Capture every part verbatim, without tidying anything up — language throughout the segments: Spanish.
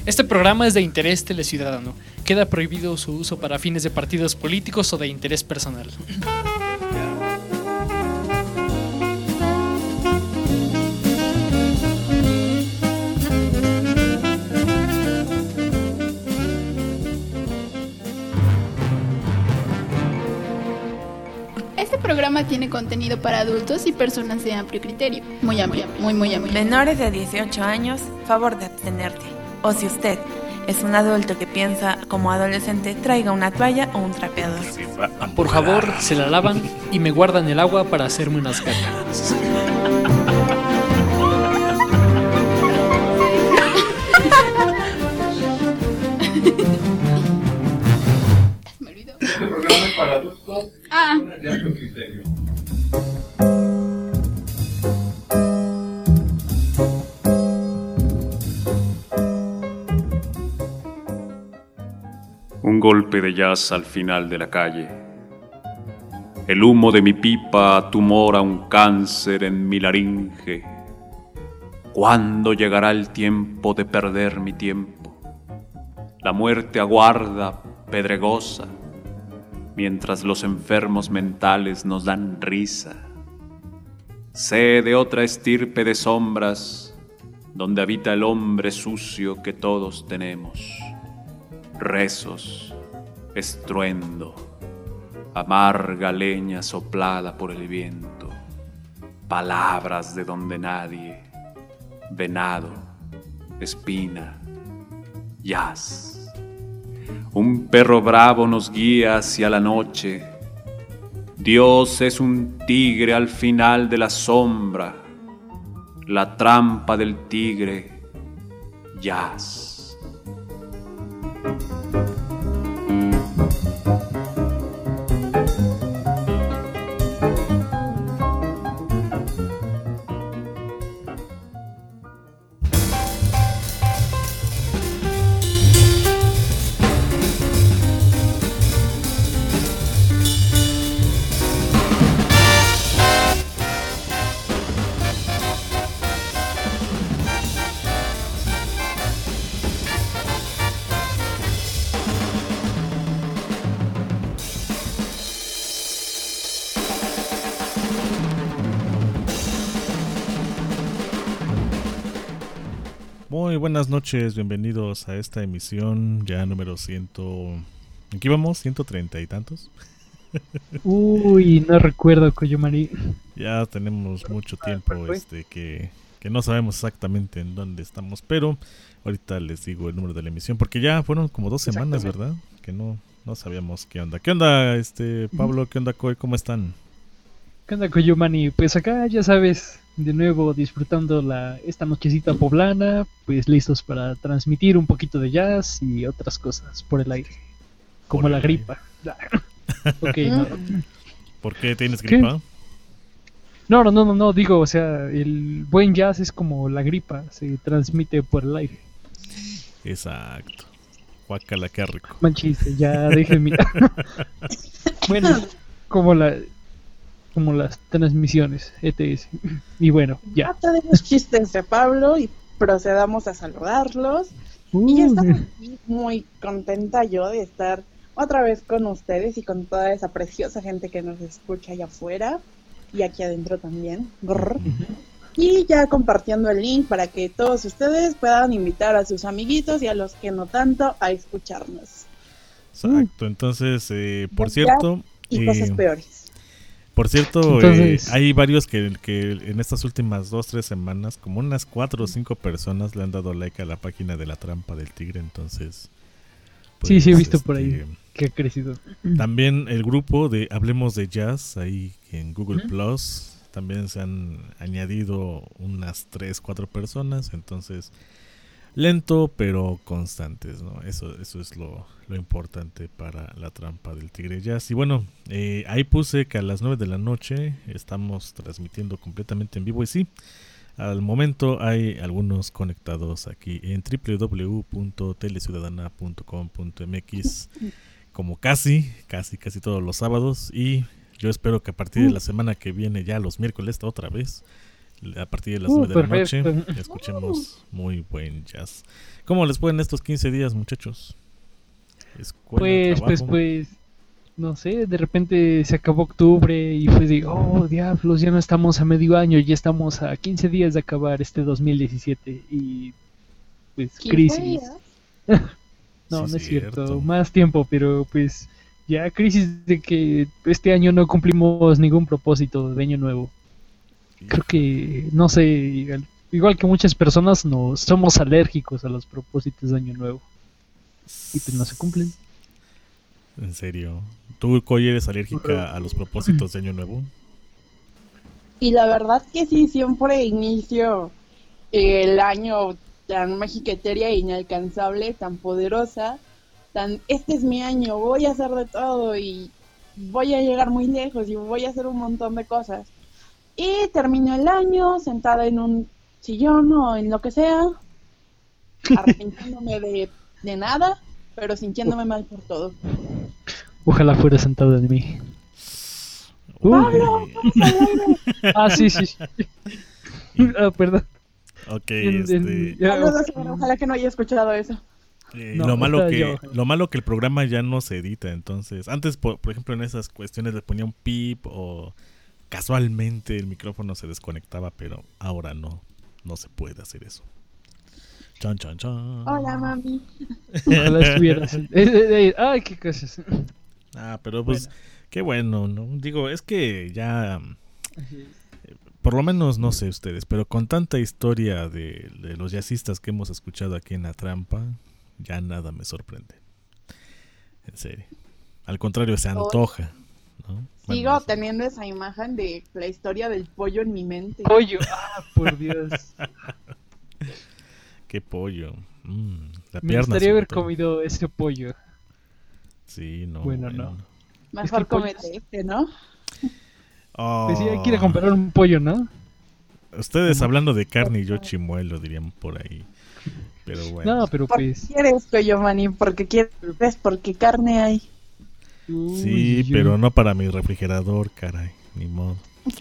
Este programa es de interés teleciudadano. Queda prohibido su uso para fines de partidos políticos o de interés personal. Este programa tiene contenido para adultos y personas de amplio criterio. Muy amplio, muy, muy amplio. Menores de dieciocho años, favor de abstenerte. O si usted es un adulto que piensa como adolescente, traiga una toalla o un trapeador. Por favor, se la lavan y me guardan el agua para hacerme unas catas. Me olvidó. Este programa es para adultos Ah. de amplio criterio. Un golpe de jazz al final de la calle. El humo de mi pipa tumora un cáncer en mi laringe. ¿Cuándo llegará el tiempo de perder mi tiempo? La muerte aguarda, pedregosa, mientras los enfermos mentales nos dan risa. Sé de otra estirpe de sombras, donde habita el hombre sucio que todos tenemos. Rezos, estruendo, amarga leña soplada por el viento, palabras de donde nadie, venado, espina, jazz. Un perro bravo nos guía hacia la noche. Dios es un tigre al final de la sombra, la trampa del tigre, jazz. Muy buenas noches, bienvenidos a esta emisión ya número ciento... ¿En qué íbamos? ¿ciento treinta y tantos? Uy, no recuerdo, Koyomari. Ya tenemos mucho tiempo este que, que no sabemos exactamente en dónde estamos, pero ahorita les digo el número de la emisión, porque ya fueron como dos semanas, ¿verdad? Que no, no sabíamos qué onda. ¿Qué onda, este Pablo? ¿Qué onda, Koy? ¿Cómo están? ¿Qué onda, Koyomani? Pues acá, ya sabes, de nuevo disfrutando la esta nochecita poblana, pues listos para transmitir un poquito de jazz y otras cosas por el aire, como Por la el gripa. Ok, no. ¿Por qué tienes gripa? No, no, no, no, no, digo, o sea, el buen jazz es como la gripa, se transmite por el aire. Exacto. Guácala, qué rico. Man chiste, ya déjenme. Bueno, como la como las transmisiones E T S. Y bueno, ya. Ya tenemos chistes de Pablo y procedamos a saludarlos. Uh, Y ya estamos aquí muy contenta yo de estar otra vez con ustedes y con toda esa preciosa gente que nos escucha allá afuera y aquí adentro también. Brr. Y ya compartiendo el link para que todos ustedes puedan invitar a sus amiguitos y a los que no tanto a escucharnos. Exacto, entonces, eh, por Ya, cierto... Y eh, cosas peores. Por cierto, Entonces- eh, hay varios que, que en estas últimas dos, tres semanas, como unas cuatro o cinco personas le han dado like a la página de La Trampa del Tigre, entonces... pues, Sí, sí, he visto por este, ahí que ha crecido. También el grupo de Hablemos de Jazz, ahí en Google Ujú. Plus, también se han añadido unas tres, cuatro personas, entonces... Lento pero constantes, ¿no? Eso, eso es lo, lo importante para La Trampa del Tigre Jazz. Y bueno, eh, ahí puse que a las nueve de la noche estamos transmitiendo completamente en vivo. Y sí, al momento hay algunos conectados aquí en doble u doble u doble u punto teleciudadana punto com punto m x, como casi, casi, casi todos los sábados. Y yo espero que a partir de la semana que viene, ya los miércoles otra vez, a partir de las Uh, nueve de la noche, perfecto. escuchemos muy buen jazz. ¿Cómo les fue en estos quince días, muchachos? Escuela, Pues, pues, trabajo. pues, no sé, de repente se acabó octubre y fue de, oh, diablos, ya no estamos a medio año, ya estamos a quince días de acabar este dos mil diecisiete y pues quince crisis. días. No, Sí, no es cierto, cierto. más tiempo, pero pues ya crisis de que este año no cumplimos ningún propósito de año nuevo. Creo que, no sé, igual, igual que muchas personas, nos somos alérgicos a los propósitos de año nuevo y pues no se cumplen. En serio. ¿Tú, Coy, eres alérgica a los propósitos de Año Nuevo? Y la verdad que sí, siempre inicio el año tan mágica, etérea e inalcanzable, tan poderosa, tan este es mi año, voy a hacer de todo y voy a llegar muy lejos y voy a hacer un montón de cosas. Y termino el año sentada en un sillón o en lo que sea, arrepintiéndome de, de nada, pero sintiéndome mal por todo. Ojalá fuera sentado en mí. Uh, ¡Pablo! ah, sí, sí. sí. ah, perdón. Ok, En- en- este... ya, Saludos, señora, ojalá que no haya escuchado eso. eh, No, lo malo está que yo. lo malo que el programa ya no se edita, entonces antes por, por ejemplo en esas cuestiones le ponía un pip o casualmente el micrófono se desconectaba, pero ahora no, no se puede hacer eso. Chan chan chan. Hola, mami. Ojalá estuvieras. Eh, eh, eh, ay, qué cosas. Ah, pero pues Bueno. qué bueno, ¿no? Digo, es que ya por lo menos no sé ustedes, pero con tanta historia de, de los jazzistas que hemos escuchado aquí en La Trampa, ya nada me sorprende. En serio. Al contrario, se antoja, ¿no? Sigo Bueno, teniendo esa imagen de la historia del pollo en mi mente. Pollo. Ah, por Dios. qué pollo. Mm, la Me pierna. gustaría sobre haber todo. comido ese pollo. Sí, no. Bueno, no. Mejor Es que el pollo- cómete este, ¿no? Pues sí, hay que ir a Oh, comprar un pollo, ¿no? ustedes hablando de carne y yo chimuelo, dirían por ahí. Pero bueno. No, pero ¿Por pues. qué quieres, Coyo Mani? Porque quieres, porque carne hay. Sí, Uy, pero no para mi refrigerador, caray. Ni modo.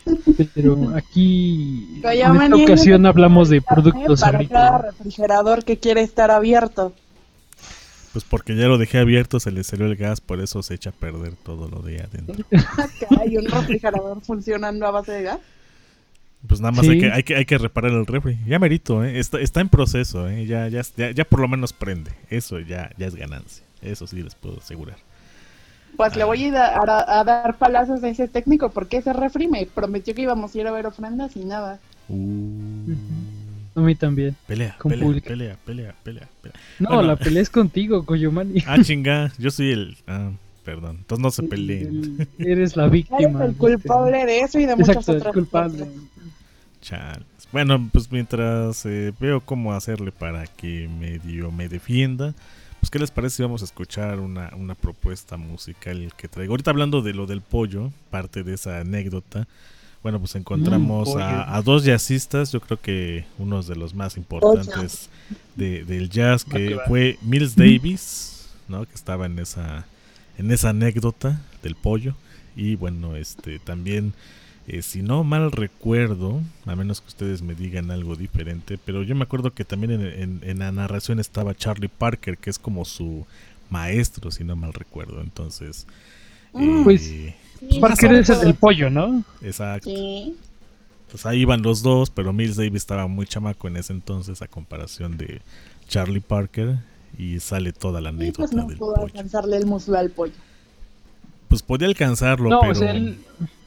Pero aquí. Coyo En esta Mani, ocasión no hablamos de carne productos para cada agrícolas. refrigerador que quiere estar abierto. Pues porque ya lo dejé abierto, se le salió el gas, por eso se echa a perder todo lo de adentro. Hay un refrigerador funcionando a base de gas. Pues nada más Sí. hay, que, hay, que, hay que reparar el refri. Ya merito, ¿eh? Está, está en proceso, ¿eh? Ya, ya, ya, ya por lo menos prende. Eso ya, ya es ganancia. Eso sí les puedo asegurar. Pues le voy a, dar- a, a dar palazos a ese técnico porque ese refri me prometió que íbamos a ir a ver ofrendas y nada. Uh, A mí también. pelea, Con pelea, público. pelea, pelea, pelea, pelea. No, Bueno. la pelea es contigo, Coyomani. Ah, chinga, yo soy el... Ah, perdón. Entonces no se peleen. El- Eres la Eres víctima. el culpable de eso y de muchas Exacto, el otras culpable. cosas. Chales. Bueno, pues mientras eh, veo cómo hacerle para que medio me defienda, pues qué les parece si vamos a escuchar una, una propuesta musical que traigo. Ahorita hablando de lo del pollo, parte de esa anécdota, bueno, pues encontramos Mm, pollo. a, a dos jazzistas, yo creo que unos de los más importantes de, del jazz, Va que que va. fue Miles Davis, ¿no? Que estaba en esa, en esa anécdota del pollo. Y bueno, este también... Eh, si no mal recuerdo, a menos que ustedes me digan algo diferente, pero yo me acuerdo que también en, en- en la narración estaba Charlie Parker, que es como su maestro, si no mal recuerdo. Entonces, Mm, eh, Pues, sí, Parker sobre es el todo. del pollo, ¿no? exacto. Sí. Pues ahí iban los dos, pero Miles Davis estaba muy chamaco en ese entonces a comparación de Charlie Parker, y sale toda la Y anécdota pues no del pudo pollo. alcanzarle el muslo al pollo. Pues podía alcanzarlo, No, pero... o sea, él-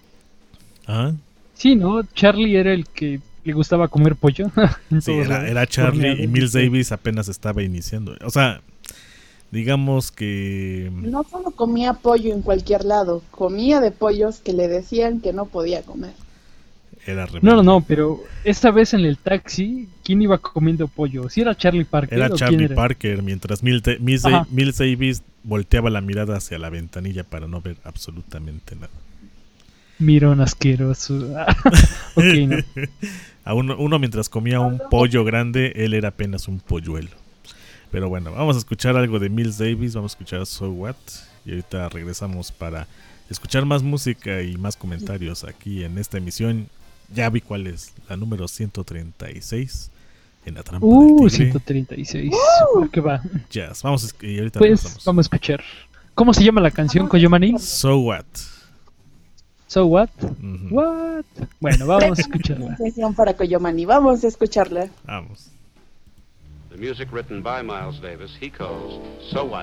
Ajá. sí, ¿no? Charlie era el que le gustaba comer pollo. En Sí, todos era, lados. era Charlie Horneado. y Miles Davis apenas estaba iniciando. O sea, digamos que... No solo comía pollo en cualquier lado, comía de pollos que le decían que no podía comer. Era No, no, rebelde. no, pero esta vez en el taxi, ¿quién iba comiendo pollo? ¿Si era Charlie Parker Era o quién Charlie era? Parker, mientras Miles, Da- Miles, Ajá. Da- Miles Davis volteaba la mirada hacia la ventanilla para no ver absolutamente nada. Mirón asqueroso. Ok, no. A uno, uno mientras comía un pollo grande, él era apenas un polluelo. Pero bueno, vamos a escuchar algo de Miles Davis, vamos a escuchar So What, y ahorita regresamos para escuchar más música y más comentarios aquí en esta emisión ya vi cuál es, la número ciento treinta y seis en la trampa Uh, del tigre. ciento treinta y seis. ¿A qué va? Jazz. Vamos a, esc- y ahorita Pues regresamos. vamos a escuchar. ¿Cómo se llama la canción, Koyomani? So what? So what? Ujú. What? Bueno, vamos a escucharla. Sesión para Koyomani. Vamos a escucharla. Vamos. The music written by Miles Davis, he calls So What?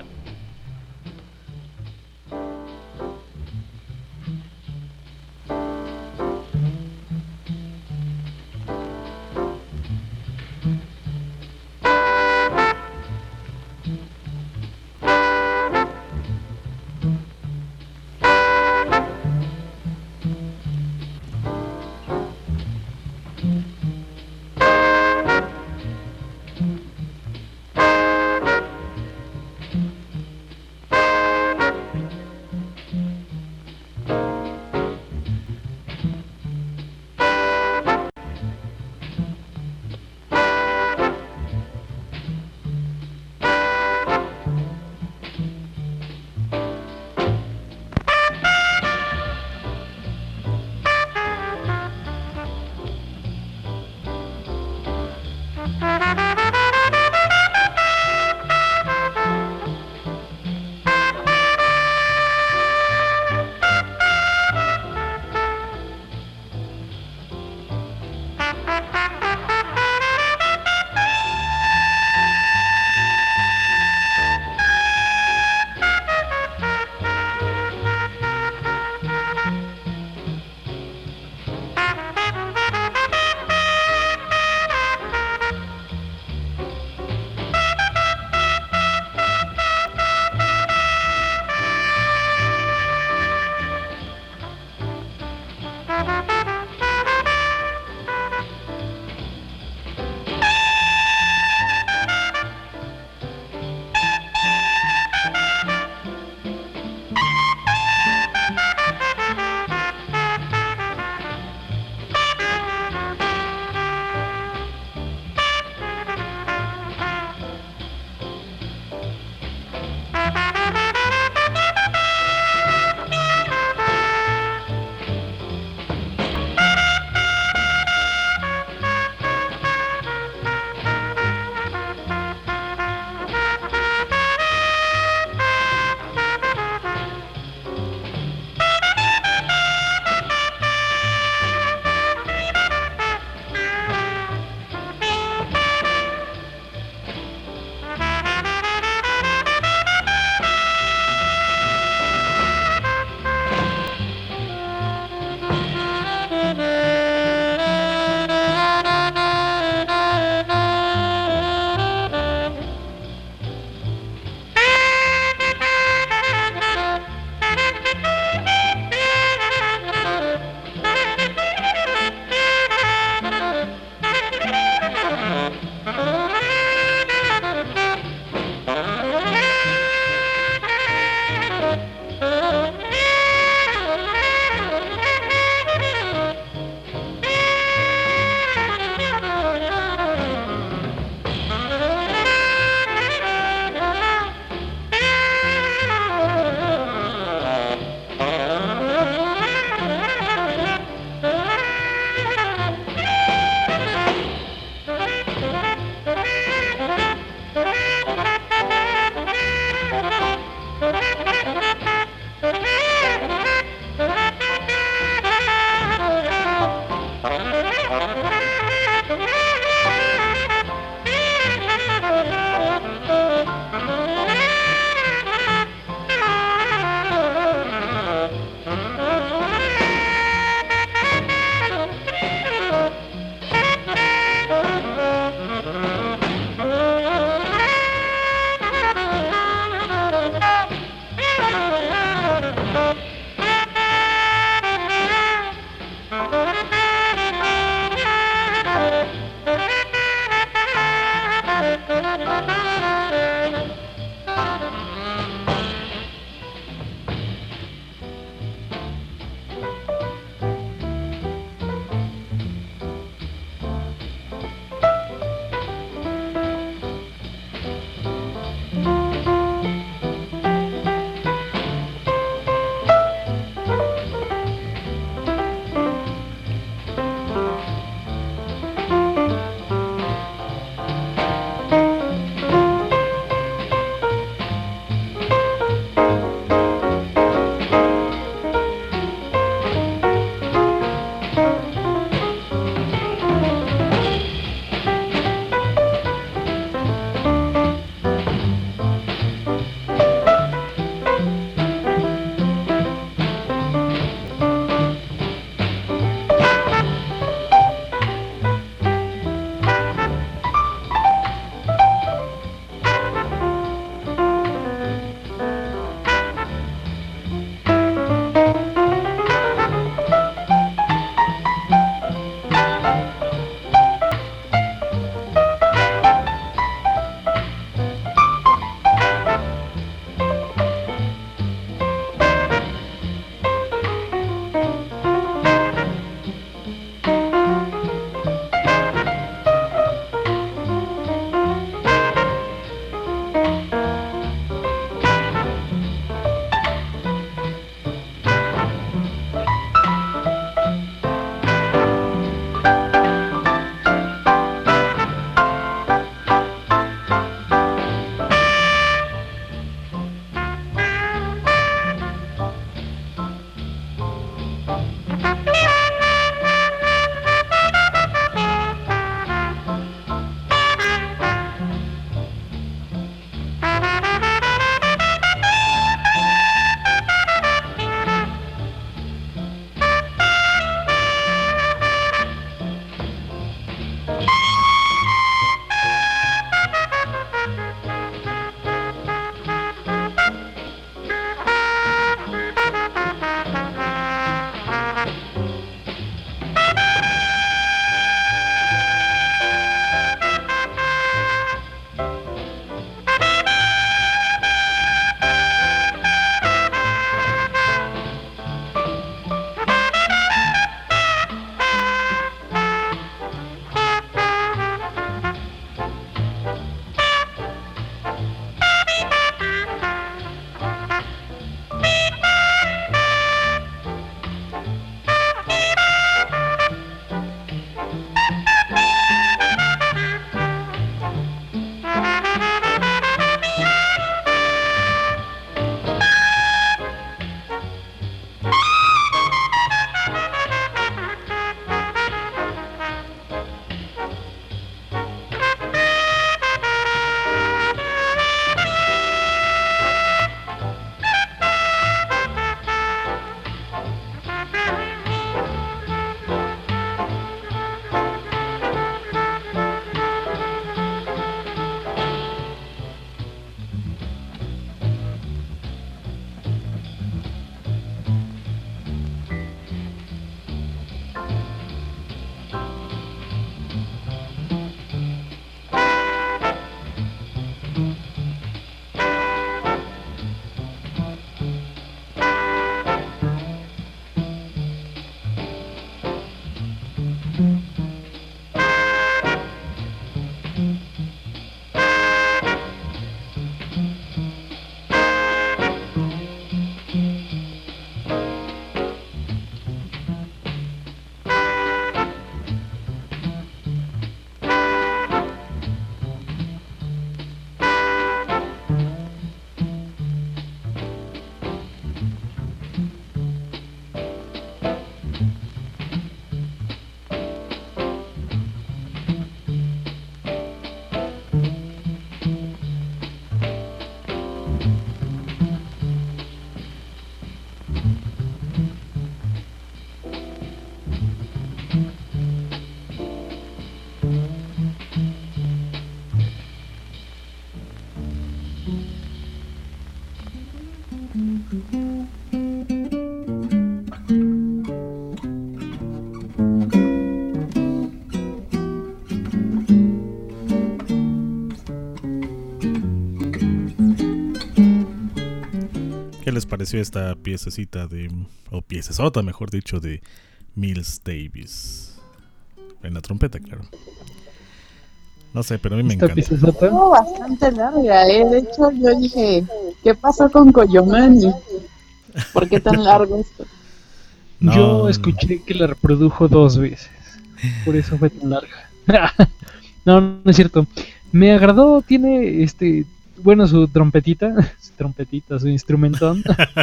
pareció esta piececita de, o piecesota mejor dicho, de Miles Davis? En la trompeta, claro. No sé, pero a mí me Esta encanta. piecesota. Estuvo bastante larga, ¿eh? De hecho, yo dije, ¿qué pasó con Koyomani? ¿Por qué tan largo esto? No. Yo escuché que la reprodujo dos veces. Por eso fue tan larga. No, no es cierto. Me agradó, tiene este, bueno, su trompetita, su trompetita, su instrumentón.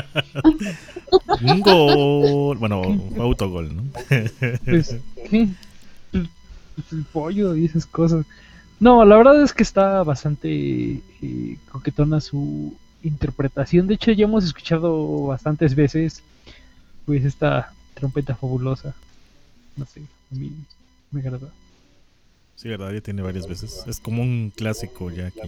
Un gol. Bueno, autogol, ¿no? Pues, ¿qué? Pues, pues, el pollo y esas cosas. No, la verdad es que está bastante eh, coquetona su interpretación. De hecho, ya hemos escuchado bastantes veces pues esta trompeta fabulosa. No sé, a mí me agrada. Sí, verdad, ya tiene varias veces. Es como un clásico ya aquí.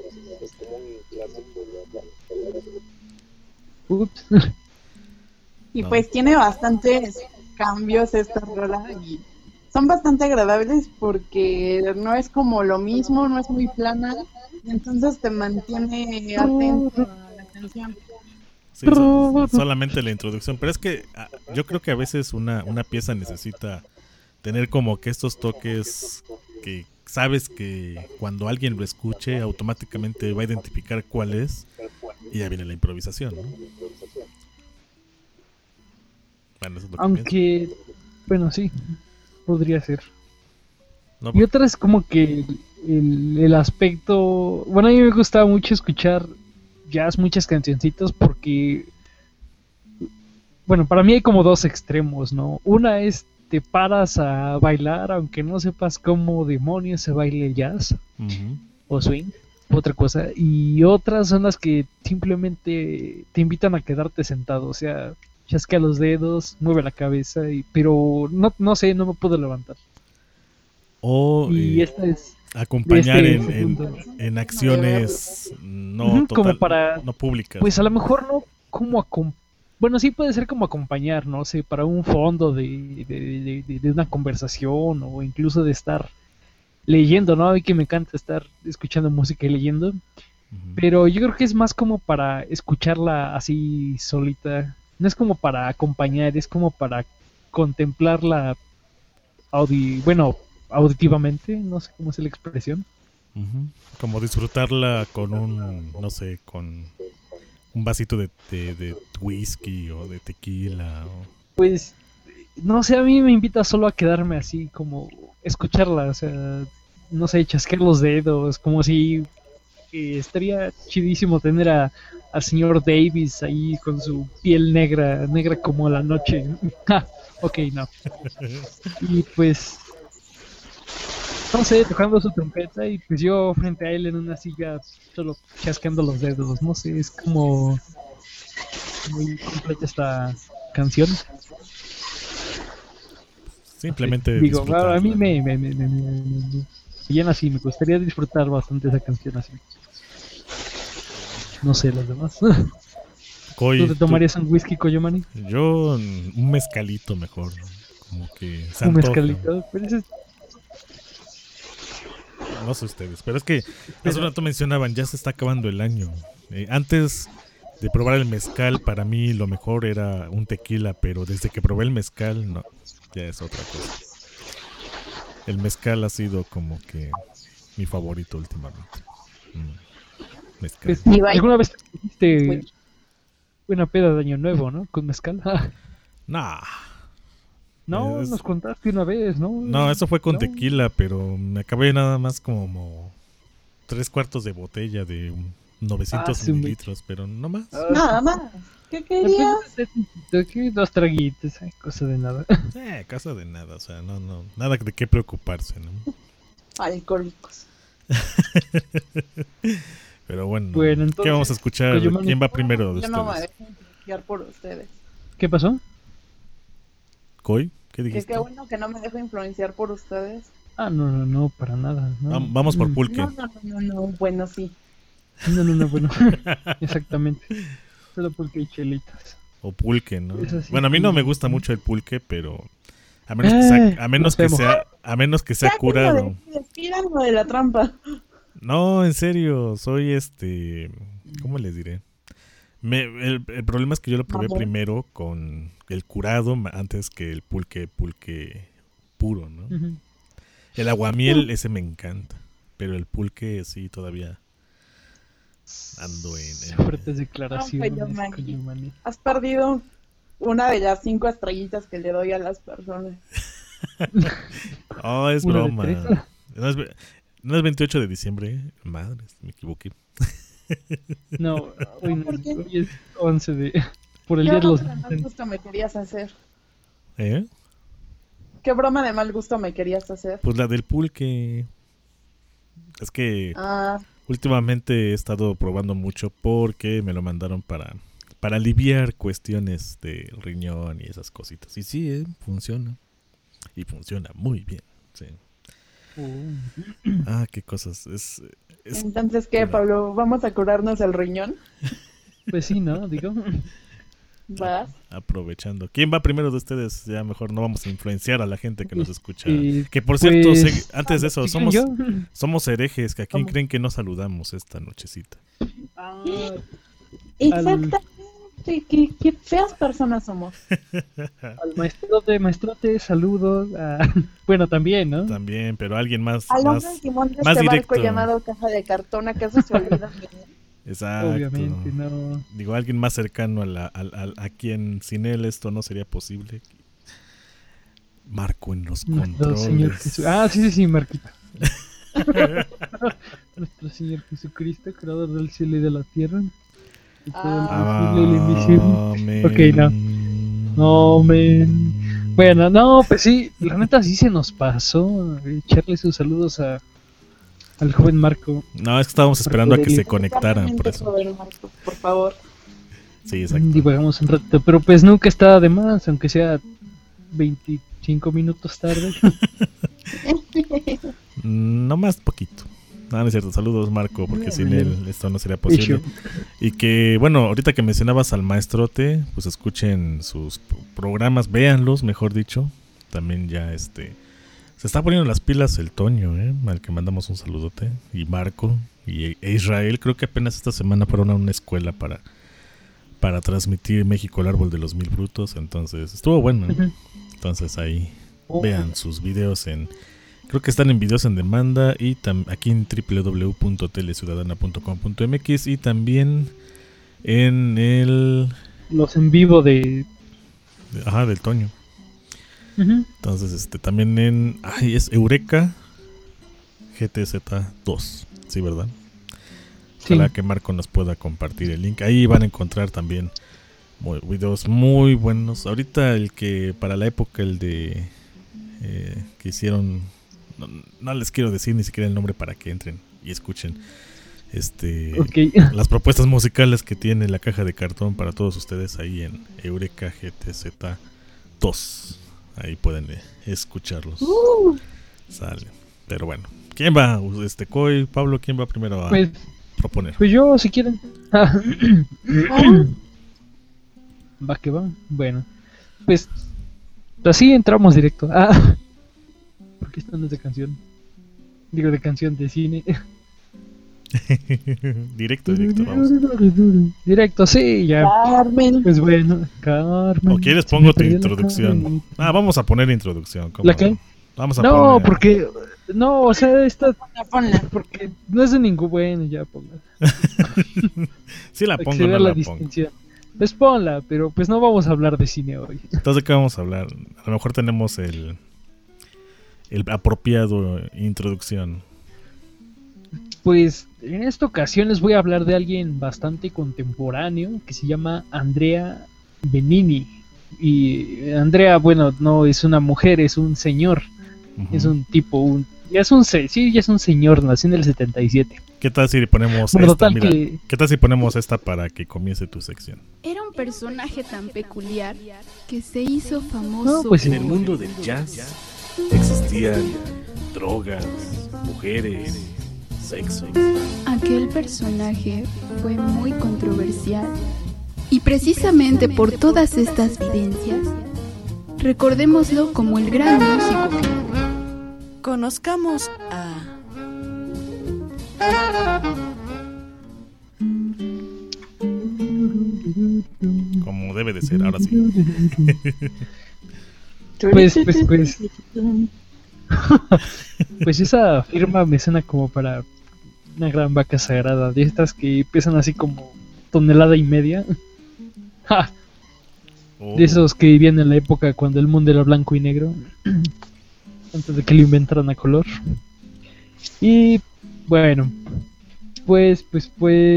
Ups. Y No. pues tiene bastantes cambios esta rola y son bastante agradables porque no es como lo mismo, no es muy plana, y entonces te mantiene atento a la canción. Sí, so- solamente la introducción. Pero es que ah, yo creo que a veces una, una pieza necesita tener como que estos toques que sabes que cuando alguien lo escuche automáticamente va a identificar cuál es y ya viene la improvisación, ¿no? Bueno, eso es lo que pienso. Aunque, bueno, sí, podría ser. No, Y otra es como que el, el aspecto... Bueno, a mí me gusta mucho escuchar jazz, muchas cancioncitas, porque... Bueno, para mí hay como dos extremos, ¿no? Una es te paras a bailar, aunque no sepas cómo demonios se baila el jazz Ujú. o swing, otra cosa. Y otras son las que simplemente te invitan a quedarte sentado, o sea, chasquea los dedos, mueve la cabeza, y, pero no, no sé, no me puedo levantar. O Y eh, esta es... acompañar de en, este en, punto. en acciones no Ujú, como total, para- no públicas. Pues a lo mejor no como acom- bueno, sí puede ser como acompañar, no sé, para un fondo de, de, de- de- de una conversación o incluso de estar leyendo, ¿no? A mí que me encanta estar escuchando música y leyendo, Ujú. pero yo creo que es más como para escucharla así solita, no es como para acompañar, es como para contemplarla audi bueno, auditivamente, no sé cómo es la expresión. Ujú. Como disfrutarla con un, no sé, con un vasito de, de, de whisky o de tequila. O... Pues, no sé, a mí me invita solo a quedarme así, como escucharla, o sea, no sé, chasquear los dedos, como si eh, estaría chidísimo tener a, al señor Davis ahí con su piel negra, negra como la noche. Ja, ok, no. Y pues, no sé, tocando su trompeta y pues yo frente a él en una silla solo chasqueando los dedos, no sé, es como muy completa esta canción. Simplemente Digo, disfrutarla, a mí ¿no? me, me, me, me, me- me- me llena así, me gustaría disfrutar bastante esa canción así. No sé, los demás. Coy, ¿Tú te tú- tomarías un whisky, Koyomani? Yo mm, un mezcalito mejor, como que se Un antoja. mezcalito. Pero ese es- No sé ustedes, pero es que hace un rato mencionaban, ya se está acabando el año. Eh, antes de probar el mezcal, para mí lo mejor era un tequila, pero desde que probé el mezcal, no, ya es otra cosa. El mezcal ha sido como que mi favorito últimamente. Mm, mezcal. pues, Ibai. ¿alguna vez te hiciste una peda de año nuevo, no? Con mezcal. Ah, Nah, no, Es- nos contaste una vez, ¿no? no, eso fue con No. tequila, pero me acabé nada más como tres cuartos de botella de un novecientos Ah, sí, mililitros, pero no más. Nada más. ¿Qué querías? Aquí dos traguitos, eh, cosa de nada. Eh, casa de nada, o sea, no, no, nada de qué preocuparse, ¿no? Alcohólicos. Pero bueno, Bueno, ¿qué entonces, vamos a escuchar? Koyomani- ¿Quién va primero de Yo no me ustedes? dejo influenciar por ustedes. ¿Qué pasó? ¿Coy? ¿Qué Que dijiste? qué bueno que no me dejo influenciar por ustedes. Ah, no, no, no, para nada. No. Vam- Vamos por Mm. pulque. No, no, no, no, no. Bueno, sí. No, no, no, bueno. Exactamente. Solo porque hay chelitas. O pulque, ¿no? Es así, Bueno, a mí no sí. me gusta mucho el pulque, pero a menos que sea, Ay, a menos que blasfemo. sea, a menos que sea Sáquenlo curado. de- Despídanlo de la trampa. No, en serio, soy este, ¿cómo les diré? Me, el, el problema es que yo lo probé Ajá. primero con el curado ma- antes que el pulque pulque puro, ¿no? Ujú. El aguamiel, ese me encanta. Pero el pulque sí todavía ando en... en- Fuertes declaraciones, Coyomani. Coyomani. Has perdido una de las cinco estrellitas que le doy a las personas. Oh, es Una de broma. tres. No es, ve- no es veintiocho de diciembre. Madres, me equivoqué. No, hoy, no ¿Por es, qué? hoy es once de... Por el ¿Qué día de los... broma de mal gusto me querías hacer? ¿Eh? ¿Qué broma de mal gusto me querías hacer? Pues la del pulque. Es que Ah, últimamente he estado probando mucho porque me lo mandaron para, para aliviar cuestiones de riñón y esas cositas. Y sí, ¿eh? Funciona. Y funciona muy bien. Sí. Oh. Ah, qué cosas. Es, es entonces, ¿qué, cura. Pablo? ¿Vamos a curarnos el riñón? Pues sí, ¿no? Digo... ¿Vas? aprovechando. ¿Quién va primero de ustedes? Ya mejor no vamos a influenciar a la gente que nos escucha. Eh, Que por cierto, pues, se- antes de eso, ¿sigan somos, yo? somos herejes, que a quién ¿Cómo? creen que no saludamos esta nochecita. Ah, exactamente. ¿Qué, qué feas personas somos? Al maestrote, maestrote, saludos. a- Bueno, también, ¿no? También, pero alguien más, Al más hombre timón de más este directo. barco llamado caja de cartón, ¿acaso se olvidan de mí? Exacto. Obviamente, no. Digo, alguien más cercano a, la, a, a- a quien sin él esto no sería posible. Marco en los Nuestro Señor controles. Jesús. Ah, sí, sí, sí, Marquito. Nuestro Señor Jesucristo, creador del cielo y de la tierra. Y todo lo visible y lo invisible. Amén. Ok, no. Amén. Bueno, no, pues sí, la neta sí se nos pasó eh, echarle sus saludos a al joven Marco. No, es que estábamos esperando a que se Debería- conectaran, por eso. Joven Marco, por favor. Sí, exacto. Divagamos un ratito, pero pues nunca está de más, aunque sea veinticinco minutos tarde. No más poquito. No, no es cierto. Saludos, Marco, porque sin Bien. él esto no sería posible. Hecho. Y que, bueno, ahorita que mencionabas al maestrote, pues escuchen sus p- programas, véanlos, mejor dicho. También ya este se está poniendo las pilas el Toño, ¿eh? Al que mandamos un saludote. Y Marco y e Israel, creo que apenas esta semana fueron a una escuela para, para transmitir México el árbol de los mil frutos. Entonces, estuvo bueno, ¿eh? Ujú. Entonces ahí Oh. vean sus videos en... Creo que están en videos en demanda y tam- aquí en doble u doble u doble u punto teleciudadana punto com punto m x y también en el... Los en vivo de... Ajá, del Toño. Ujú. Entonces, este también en... Ay, es Eureka G T Z dos. Sí, ¿verdad? Sí. Ojalá que Marco nos pueda compartir el link. Ahí van a encontrar también muy- videos muy buenos. Ahorita el que para la época, el de... eh, que hicieron... No, no les quiero decir ni siquiera el nombre para que entren y escuchen este Ok. las propuestas musicales que tiene la caja de cartón para todos ustedes ahí en Eureka G T Z dos. Ahí pueden eh, escucharlos. Uh, Sale. Pero bueno, ¿quién va? Este Coy, Pablo, ¿quién va primero a Pues, proponer? pues yo, si quieren. ah, Va que va. Bueno, pues así entramos directo. Ah, porque esto no es de canción. Digo, de canción de cine. Directo, directo, vamos. Directo, sí, ya. Carmen. Pues bueno, Carmen. ¿O quieres se pongo me tu perdió la introducción? Carmen. Ah, vamos a poner introducción. ¿cómo ¿La no? qué? Vamos a No, poner... porque. No, o sea, esta. Ponla, ponla. Porque no es de ningún bueno, ya ponla. Sí la Para que pongo, se vea no la la pongo. distinción. Pues ponla, pero pues no vamos a hablar de cine hoy. Entonces, ¿de qué vamos a hablar? A lo mejor tenemos el... El apropiado introducción. Pues en esta ocasión les voy a hablar de alguien bastante contemporáneo que se llama Andrea Benini. Y Andrea, bueno, no es una mujer, es un señor. Ujú. Es un tipo, un, ya es un se- sí, ya es un señor, nació en el setenta y siete. ¿Qué tal si ponemos Bueno, esta? total Mira, que- ¿qué tal si ponemos esta para que comience tu sección? Era un personaje tan peculiar que se hizo famoso. No, pues En el mundo del jazz existían drogas, mujeres, sexo. Aquel personaje fue muy controversial. Y precisamente por todas estas vivencias, recordémoslo como el gran músico que fue. Conozcamos a... Como debe de ser, ahora sí. Pues, pues, pues. Pues esa firma me suena como para una gran vaca sagrada, de estas que pesan así como tonelada y media. ¡Ja! Oh. De esos que vivían en la época cuando el mundo era blanco y negro, antes de que lo inventaran a color. Y bueno, pues, pues,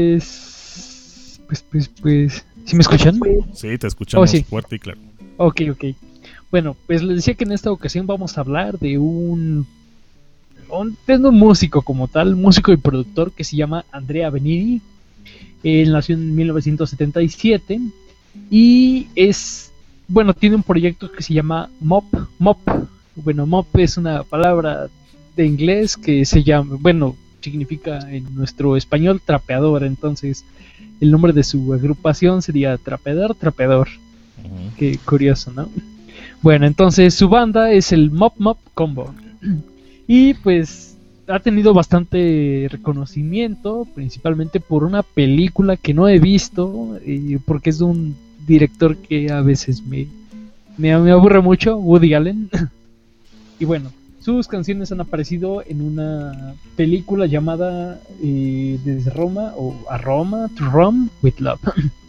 pues, pues, pues, pues, ¿sí me escuchan? Sí, te escuchamos Oh, sí. fuerte y claro. Ok, ok. Bueno, pues les decía que en esta ocasión vamos a hablar de un, un, de un músico como tal, músico y productor que se llama Andrea Benini. Él nació en mil novecientos setenta y siete y es, bueno, tiene un proyecto que se llama Mop. Mop, bueno, Mop es una palabra de inglés que se llama, bueno, significa en nuestro español trapeador, entonces el nombre de su agrupación sería Trapeador, Trapeador. Uh-huh. Qué curioso, ¿no? Bueno, entonces su banda es el Mop Mop Combo. Y pues ha tenido bastante reconocimiento, principalmente por una película que no he visto, eh, porque es de un director que a veces me, me, me aburre mucho, Woody Allen. Y bueno, sus canciones han aparecido en una película llamada eh, Desde Roma o A Roma, To Rome with Love.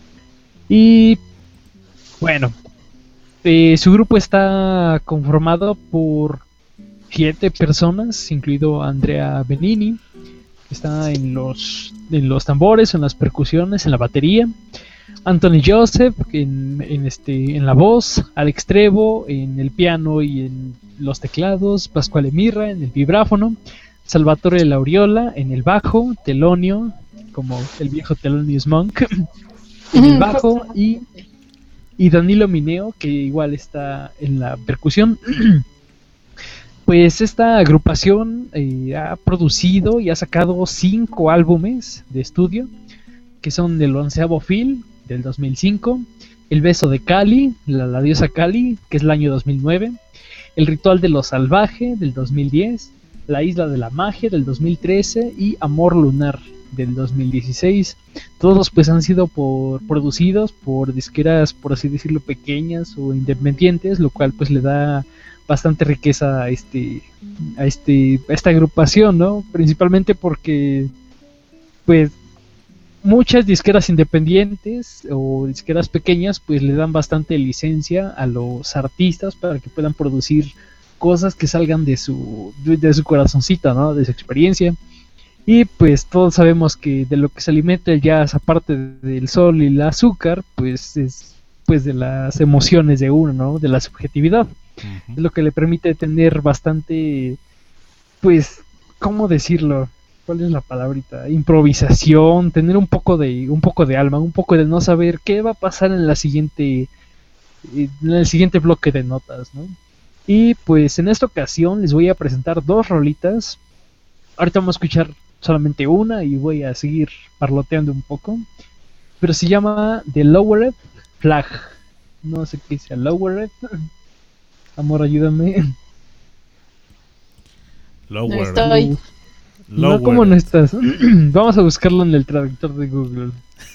Y bueno, Eh, su grupo está conformado por siete personas, incluido Andrea Benini, que está en los, en los tambores, en las percusiones, en la batería, Anthony Joseph en, en, este, en la voz, Alex Trevo en el piano y en los teclados, Pasquale Mirra en el vibráfono, Salvatore Lauriola en el bajo, Telonio, como el viejo Thelonious Monk, en el bajo, y y Danilo Mineo, que igual está en la percusión. Pues esta agrupación eh, ha producido y ha sacado cinco álbumes de estudio, que son El onceavo Fil, del dos mil cinco, El beso de Kali, la, la diosa Kali, que es el año dos mil nueve, El ritual de lo salvaje, del dos mil diez, La isla de la magia, del dos mil trece, y Amor lunar, del dos mil dieciséis. Todos pues han sido por, producidos por disqueras, por así decirlo, pequeñas o independientes, lo cual pues le da bastante riqueza a este a este a esta agrupación, ¿no? Principalmente porque pues muchas disqueras independientes o disqueras pequeñas pues le dan bastante licencia a los artistas para que puedan producir cosas que salgan de su de su corazoncito, ¿no? De su experiencia. Y pues todos sabemos que de lo que se alimenta el jazz, aparte del sol y el azúcar, pues es pues de las emociones de uno, ¿no? De la subjetividad. Uh-huh. Es lo que le permite tener bastante, pues, ¿cómo decirlo? ¿Cuál es la palabrita? Improvisación, tener un poco de un poco de alma, un poco de no saber qué va a pasar en la siguiente en el siguiente bloque de notas, ¿no? Y pues en esta ocasión les voy a presentar dos rolitas. Ahorita vamos a escuchar solamente una y voy a seguir parloteando un poco, pero se llama The Lowered Flag. No sé qué sea Lowered. Amor, ayúdame. Lowered. No estoy. No, ¿cómo no estás? Vamos a buscarlo en el traductor de Google.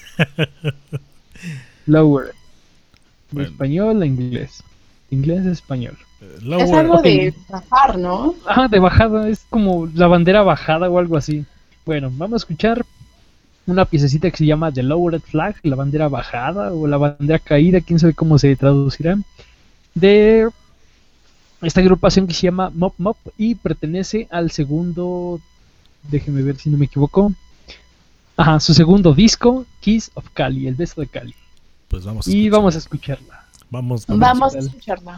Lowered. De bueno. Español a inglés. Inglés a español. Uh, es algo okay. De bajar, ¿no? Ah, de bajada, es como la bandera bajada o algo así. Bueno, vamos a escuchar una piececita que se llama The Lowered Flag, la bandera bajada o la bandera caída, quién sabe cómo se traducirá, de esta agrupación que se llama Mop Mop y pertenece al segundo, déjeme ver si no me equivoco, ajá, su segundo disco, Kiss of Kali, el beso de Kali. Pues vamos a y vamos a escucharla. Vamos, vamos, vamos a escucharla.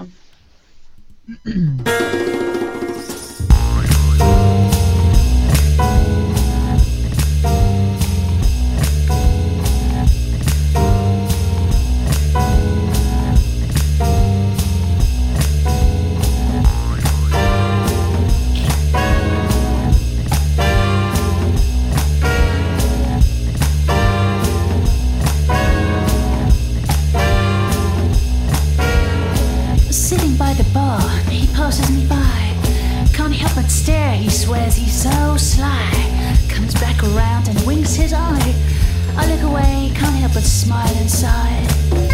Passes me by, can't help but stare. He swears he's so sly, comes back around and winks his eye. I look away, can't help but smile inside.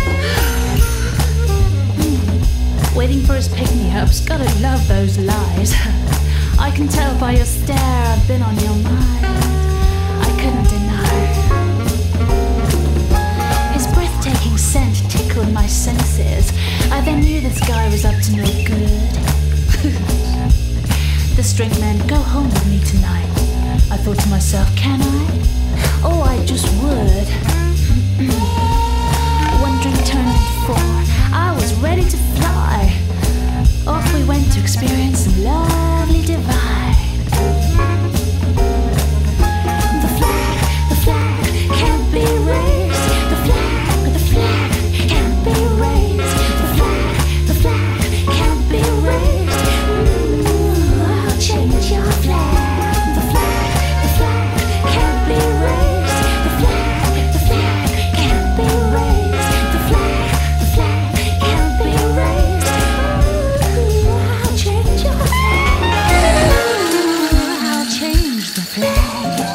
Mm. Waiting for his pick-me-ups, gotta love those lies. I can tell by your stare I've been on your mind. I couldn't deny. His breathtaking scent tickled my senses. I then knew this guy was up to no good. The string man, go home with me tonight. I thought to myself, can I? Oh, I just would. One drink turned into four. I was ready to fly. Off we went to experience the lovely divide. The flag, the flag can't be raised. The flag, the flag can't be raised. The flag, the flag can't be raised. Ooh, I'll change your flag. The flag, the flag can't be raised. The flag, the flag can't be raised. The flag, the flag can't be raised. Ooh, I'll change your flag. Ooh, I'll change the flag.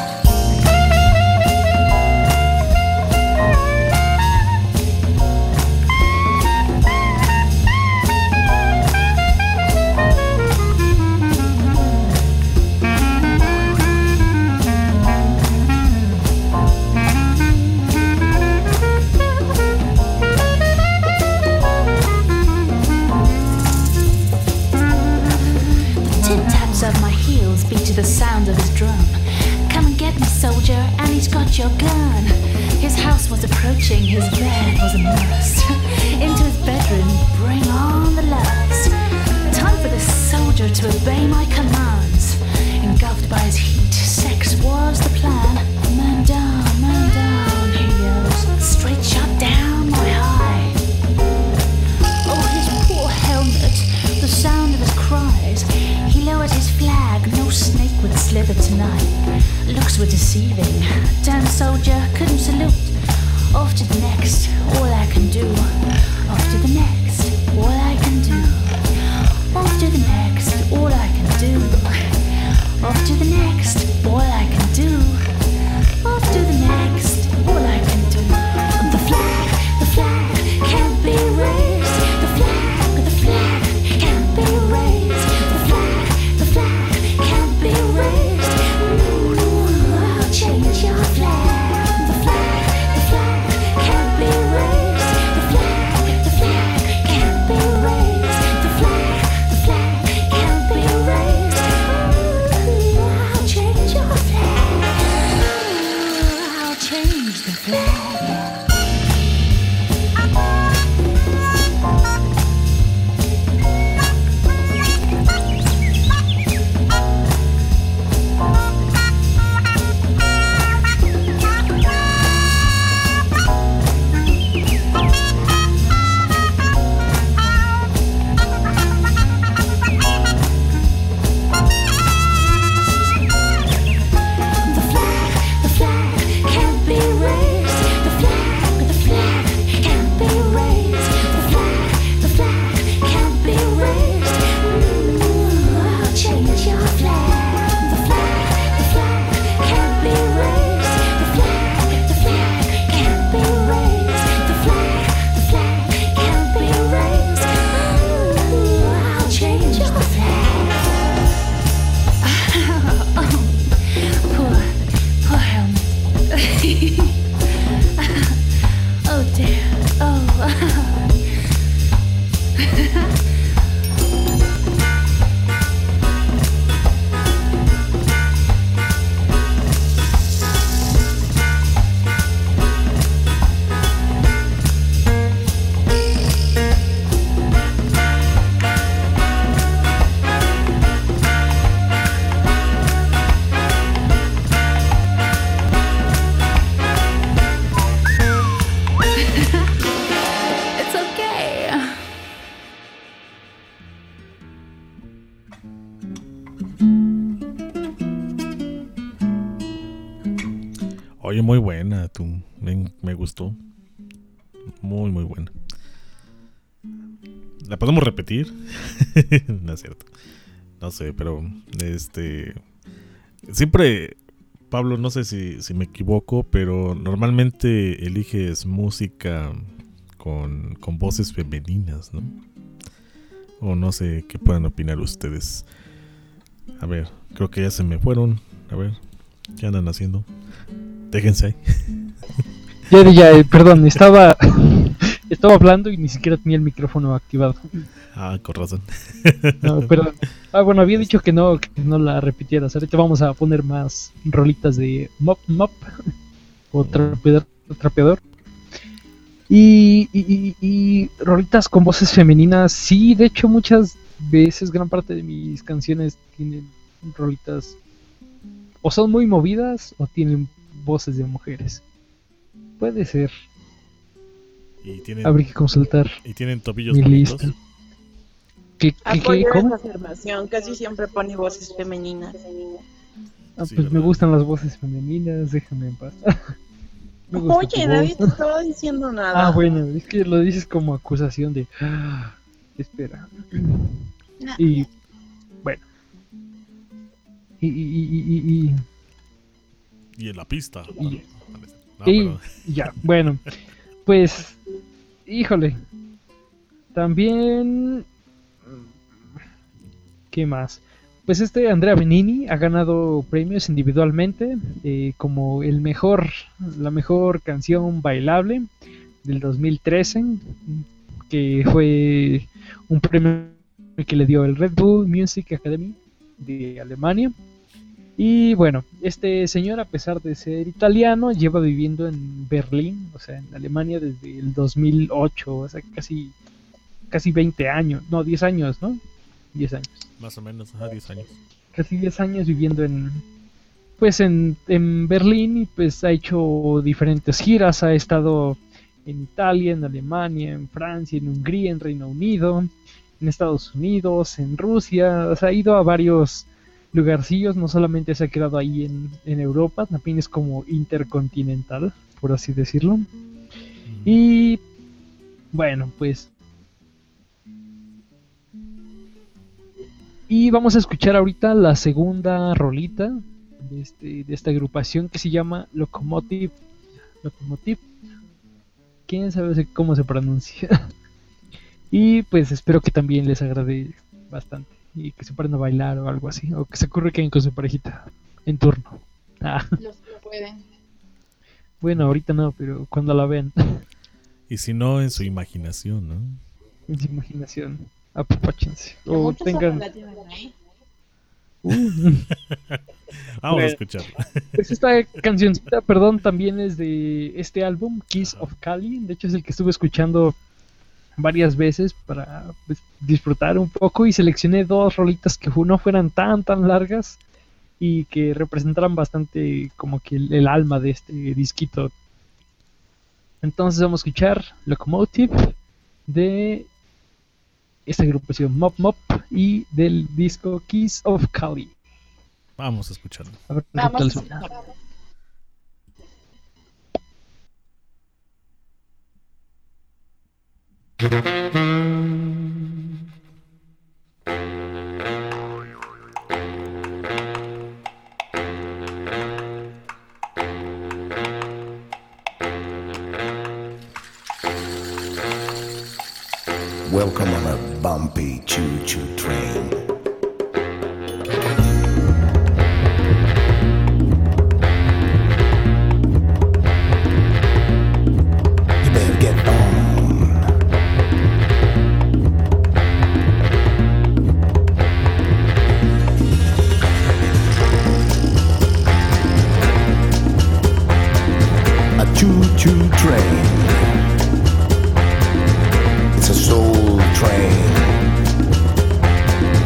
Tip-taps of my heels beat to the sound of his drum. Come and get me, soldier, and he's got your gun. His house was approaching, his bed was a must. Into his bedroom, bring on the lust. Time for the soldier to obey my commands. Engulfed by his heat, sex was the plan. Man down, man down, he yells. Straight shot down my high. Oh, his poor helmet, the sound of his cries. He lowered his flag, no snake would slither tonight. Looks were deceiving, damn soldier, couldn't salute. Off to the next, all I can do. Off to the next, all I can do. Off to the next, all I can do. Off to the next, all I can do. Off to the next, all I can do. The flag, the flag can't be raised. The flag, the flag can't be raised. The flag, the flag can't be raised. Ooh, I'll change your flag. The flag, the flag can't be raised. The flag, the flag can't be raised. The flag, the flag can't be raised. Ooh, I'll change your flag. Ooh, I'll change the flag. The flag, the flag can't be raised. The flag, the flag can't be raised. The flag, the flag can't be raised. Ooh, I'll change your flag. The flag, the flag can't be raised. The flag, the flag can't be raised. The flag, the flag can't be raised. Ooh, I'll change your flag. Poor, poor helmet. Oh dear. Oh. It's okay. Oye, muy buena, tú. Me, me gustó. Muy, muy buena. ¿La podemos repetir? No es cierto. No sé, pero este siempre Pablo, no sé si, si me equivoco, pero normalmente eliges música con, con voces femeninas, ¿no? O no sé qué puedan opinar ustedes. A ver, creo que ya se me fueron. A ver, ¿qué andan haciendo? Déjense ahí. Ya, ya, eh, perdón, estaba estaba hablando y ni siquiera tenía el micrófono activado. Ah, con razón. No, perdón. Ah, bueno, había dicho que no, que no la repitieras. Ahorita vamos a poner más rolitas de Mop Mop o trapeador. trapeador. Y, y, y, y rolitas con voces femeninas. Sí, de hecho, muchas veces, gran parte de mis canciones tienen rolitas o son muy movidas o tienen voces de mujeres. Puede ser. Y tienen, habría que consultar. Y tienen tobillos mi bonitos. lista. ¿Qué, qué, Apoyo qué, ¿Cómo? esa afirmación, casi siempre pone voces femeninas. Ah, Sí, pues ¿verdad? me gustan las voces femeninas, déjame en paz. Me gusta Oye, tu nadie te voz. estaba diciendo nada. Ah, bueno, es que lo dices como acusación de... Ah, espera. Y... Bueno. Y... Y... Y... Y... y, Y en la pista. y- No, y- pero- ya, bueno. Pues... Híjole. También... ¿Qué más? Pues este Andrea Benini ha ganado premios individualmente eh, como el mejor, la mejor canción bailable del dos mil trece, que fue un premio que le dio el Red Bull Music Academy de Alemania. Y bueno, este señor, a pesar de ser italiano, lleva viviendo en Berlín, o sea, en Alemania desde el dos mil ocho, o sea, casi, casi veinte años, no, diez años, ¿no? diez años. Más o menos, ajá, diez años. Casi diez años viviendo en pues en, en Berlín y pues ha hecho diferentes giras, ha estado en Italia, en Alemania, en Francia, en Hungría, en Reino Unido, en Estados Unidos, en Rusia, o sea, ha ido a varios lugarcillos, no solamente se ha quedado ahí en, en Europa, también es como intercontinental, por así decirlo. Y bueno, pues y vamos a escuchar ahorita la segunda rolita de, este, de esta agrupación que se llama Locomotive. Locomotive. ¿Quién sabe cómo se pronuncia? Y pues espero que también les agrade bastante. Y que se paren a bailar o algo así. O que se curriquen con su parejita en turno. Ah, Los que pueden. bueno, ahorita no, pero cuando la vean. Y si no, en su imaginación, ¿no? En su imaginación. Apapáchense. Que O muchos tengan... son latinos, ¿eh? Uh. Vamos a Bueno, escucharla. Pues esta cancioncita, perdón, también es de este álbum, Kiss of Kali. De hecho es el que estuve escuchando varias veces para pues, disfrutar un poco y seleccioné dos rolitas que no fueran tan tan largas y que representaran bastante como que el, el alma de este disquito. Entonces vamos a escuchar Locomotive de esta agrupación Mop Mop y del disco Kiss of Kali. Vamos a escucharlo. A ver, Vamos ¿qué tal a suena? escuchar. Welcome on a bumpy choo-choo train. You better get on. A choo-choo train. It's a soul train.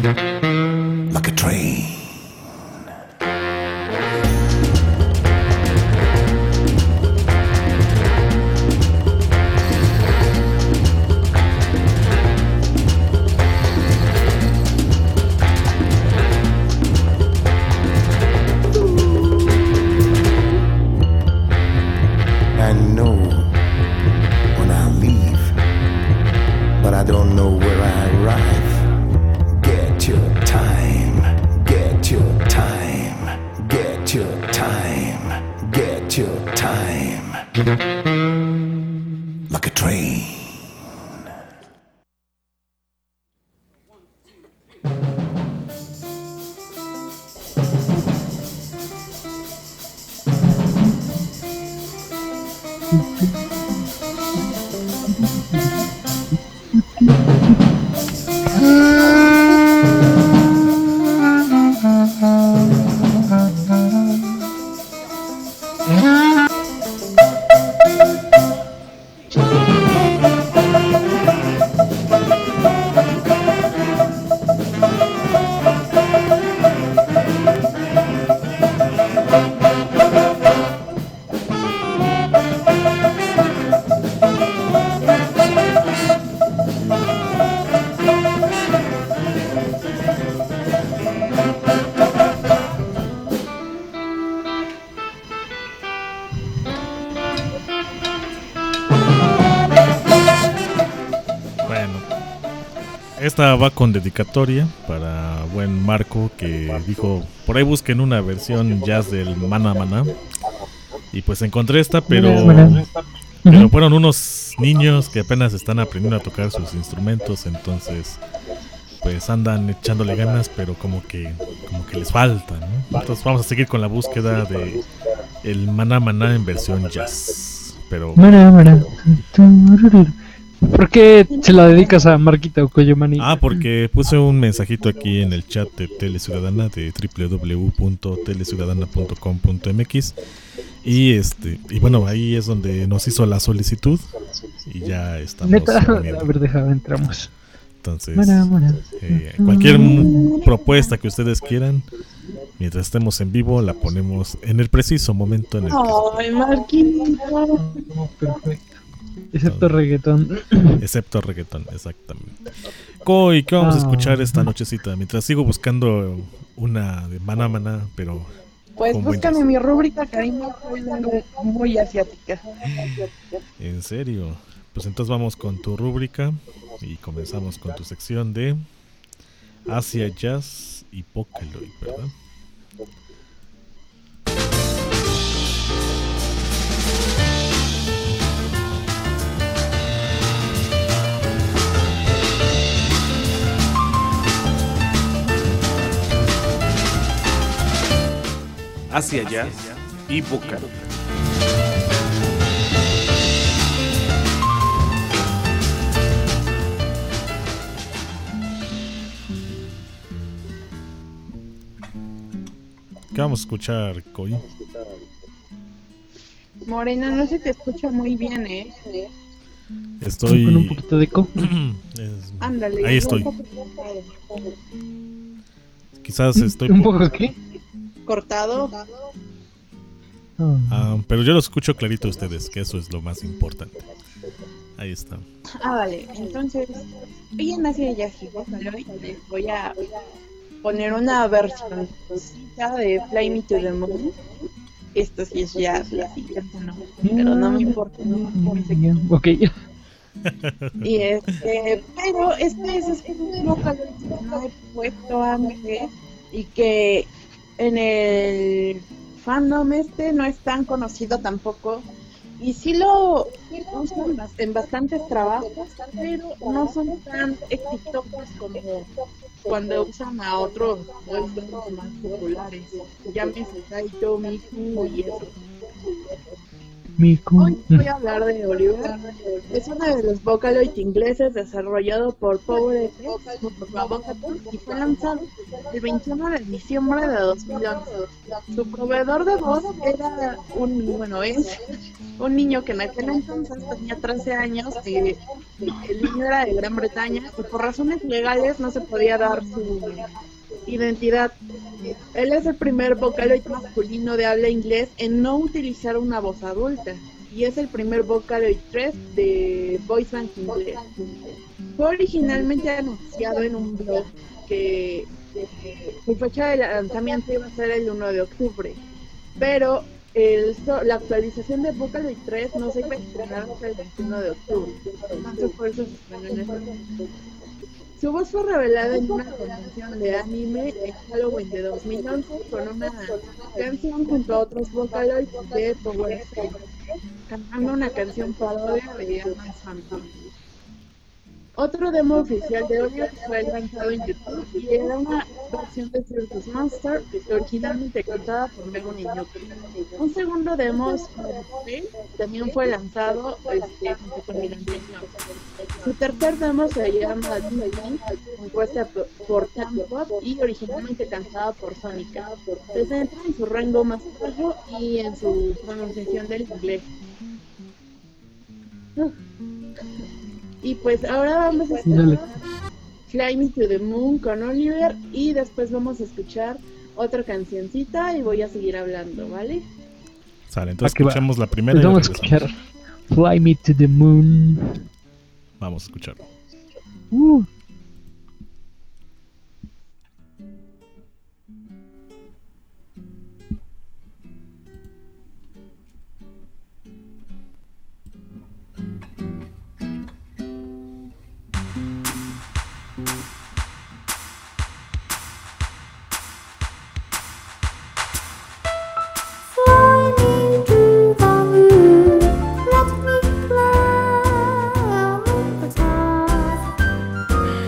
like a train. I know when I leave, but I don't know where I arrive. Get your time, get your time, get your time, get your time. Like a train. Esta va con dedicatoria para buen Marco, que dijo, por ahí busquen una versión jazz del Mana Mana. Y pues encontré esta, pero, pero fueron unos niños que apenas están aprendiendo a tocar sus instrumentos, entonces pues andan echándole ganas, pero como que como que les falta, ¿no? Entonces vamos a seguir con la búsqueda de el Mana Mana en versión jazz. Pero Mana Mana. ¿Por qué se la dedicas a Marquita Okoyomani? Ah, porque puse un mensajito aquí en el chat de Teleciudadana de doble u doble u doble u punto teleciudadana punto com punto m x y este y bueno, ahí es donde nos hizo la solicitud y ya estamos. Neta, a ver, déjame, entramos. Entonces, mana, mana. Eh, cualquier m- propuesta que ustedes quieran, mientras estemos en vivo, la ponemos en el preciso momento en el Ay, Marquita. Perfecto. Excepto reggaetón. Excepto reggaetón, exactamente. Coy, ¿qué vamos a escuchar esta nochecita? Mientras sigo buscando una de Mana Mana, pero pues con buen búscame jazz. mi rúbrica, cariño, soy muy, muy asiática. En serio. Pues entonces vamos con tu rúbrica y comenzamos con tu sección de Asia Jazz y Vocaloid, ¿verdad? Asia Jazz y Vocaloid. ¿Qué vamos a escuchar, Coy? Morena, no se te escucha muy bien, ¿eh? Estoy con un poquito de eco. Es- Ándale. Ahí estoy. Quizás estoy ¿Un po- poco qué? Cortado. Ah, pero yo lo escucho clarito a ustedes, que eso es lo más importante. Ahí está. Ah, vale. Entonces, hoy en Asia Jazz y Vocaloid les voy a poner una versión de Fly Me to the Moon. Esto sí es jazz, la siguiente no, pero no me importa, no me importa. Ok. Y este, pero este es, es un Vocaloid que no he puesto antes y que en el fandom este no es tan conocido tampoco. Y sí lo usan bast- en bastantes trabajos, pero no son tan exitosos como cuando usan a otros boybands más populares. Llámese Saito, Miku y eso. Miku. Hoy voy a hablar de Oliver. Es uno de los Vocaloid ingleses desarrollado por PowerFX junto con Vocatoon y fue lanzado el veintiuno de diciembre de dos mil once. Su proveedor de voz era un, bueno, es un niño que en aquel entonces tenía trece años, eh, el niño era de Gran Bretaña y por razones legales no se podía dar su identidad. Él es el primer Vocaloid masculino de habla inglés en no utilizar una voz adulta y es el primer Vocaloid tres de Voice Bank inglés. Fue originalmente anunciado en un blog que su fecha de lanzamiento iba a ser el uno de octubre, pero el, la actualización de Vocaloid tres no se iba a estrenar hasta el veintiuno de octubre, entonces por eso se estrenó en ese momento. Su voz fue revelada en una convención de anime en Halloween de dos mil once con una canción junto a otros Vocaloids de PowerFX, cantando una canción parodia de Advance Family. Otro demo oficial de Oliver fue lanzado en YouTube y era una versión de Circus Monster originalmente cantada por Megan Iñuki. Un segundo demo también fue lanzado este, junto con el anterior. Su tercer demo se llama Disney, compuesta por Tampot y originalmente cantada por Sonica. Se centra en su rango más bajo y en su pronunciación del inglés. Y pues ahora vamos a escuchar Fly Me to the Moon con Oliver y después vamos a escuchar otra cancioncita y voy a seguir hablando, ¿vale? Sale, entonces Aquí va. escuchamos la primera y Vamos a regresamos. escuchar Fly Me to the Moon. Vamos a escucharlo. Uh. Let me climb the top.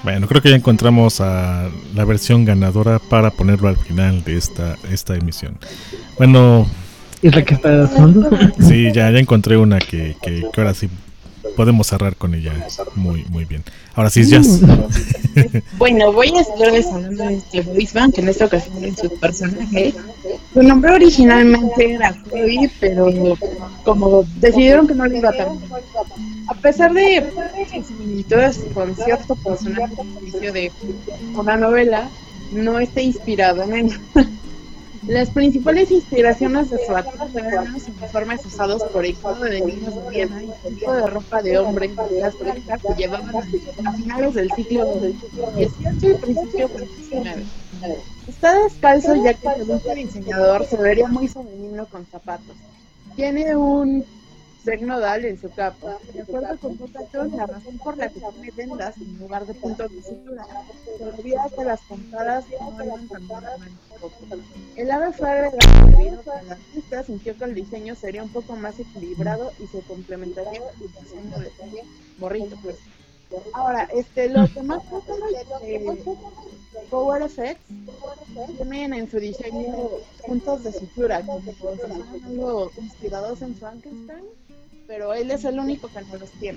Bueno, creo que ya encontramos a la versión ganadora para ponerlo al final de esta, esta emisión. Bueno... ¿Es la que está sonando? Sí, ya, ya encontré una que, que, que ahora sí podemos cerrar con ella muy muy bien. Ahora sí es Jazz. Bueno, voy a estarles hablando de este boys band, que en esta ocasión es su personaje. Su nombre originalmente era Chloe, pero como decidieron que no le iba tan bien, a pesar de similitudes con cierto personaje ficticio de una novela, no está inspirado en él. Las principales inspiraciones de su arte eran los uniformes usados por el coro de niños de Viena y el tipo de ropa de hombre característica que llevaban a finales del siglo dieciocho y principio del diecinueve. Está descalzo ya que según su diseñador se vería muy femenino con zapatos. Tiene un nodal en su capa. De acuerdo con Cotton, la razón por la que tiene vendas en lugar de puntos de sutura se olvida que las puntadas no eran tan normales. El ave fue agregado debido a que el artista sintió que el diseño sería un poco más equilibrado y se complementaría con el diseño de morrito, pues. Ahora, este, lo que más pasa es Power Effects tienen en su diseño puntos de sutura, como si fueran algo inspirados en Frankenstein, pero él es el único que no los tiene.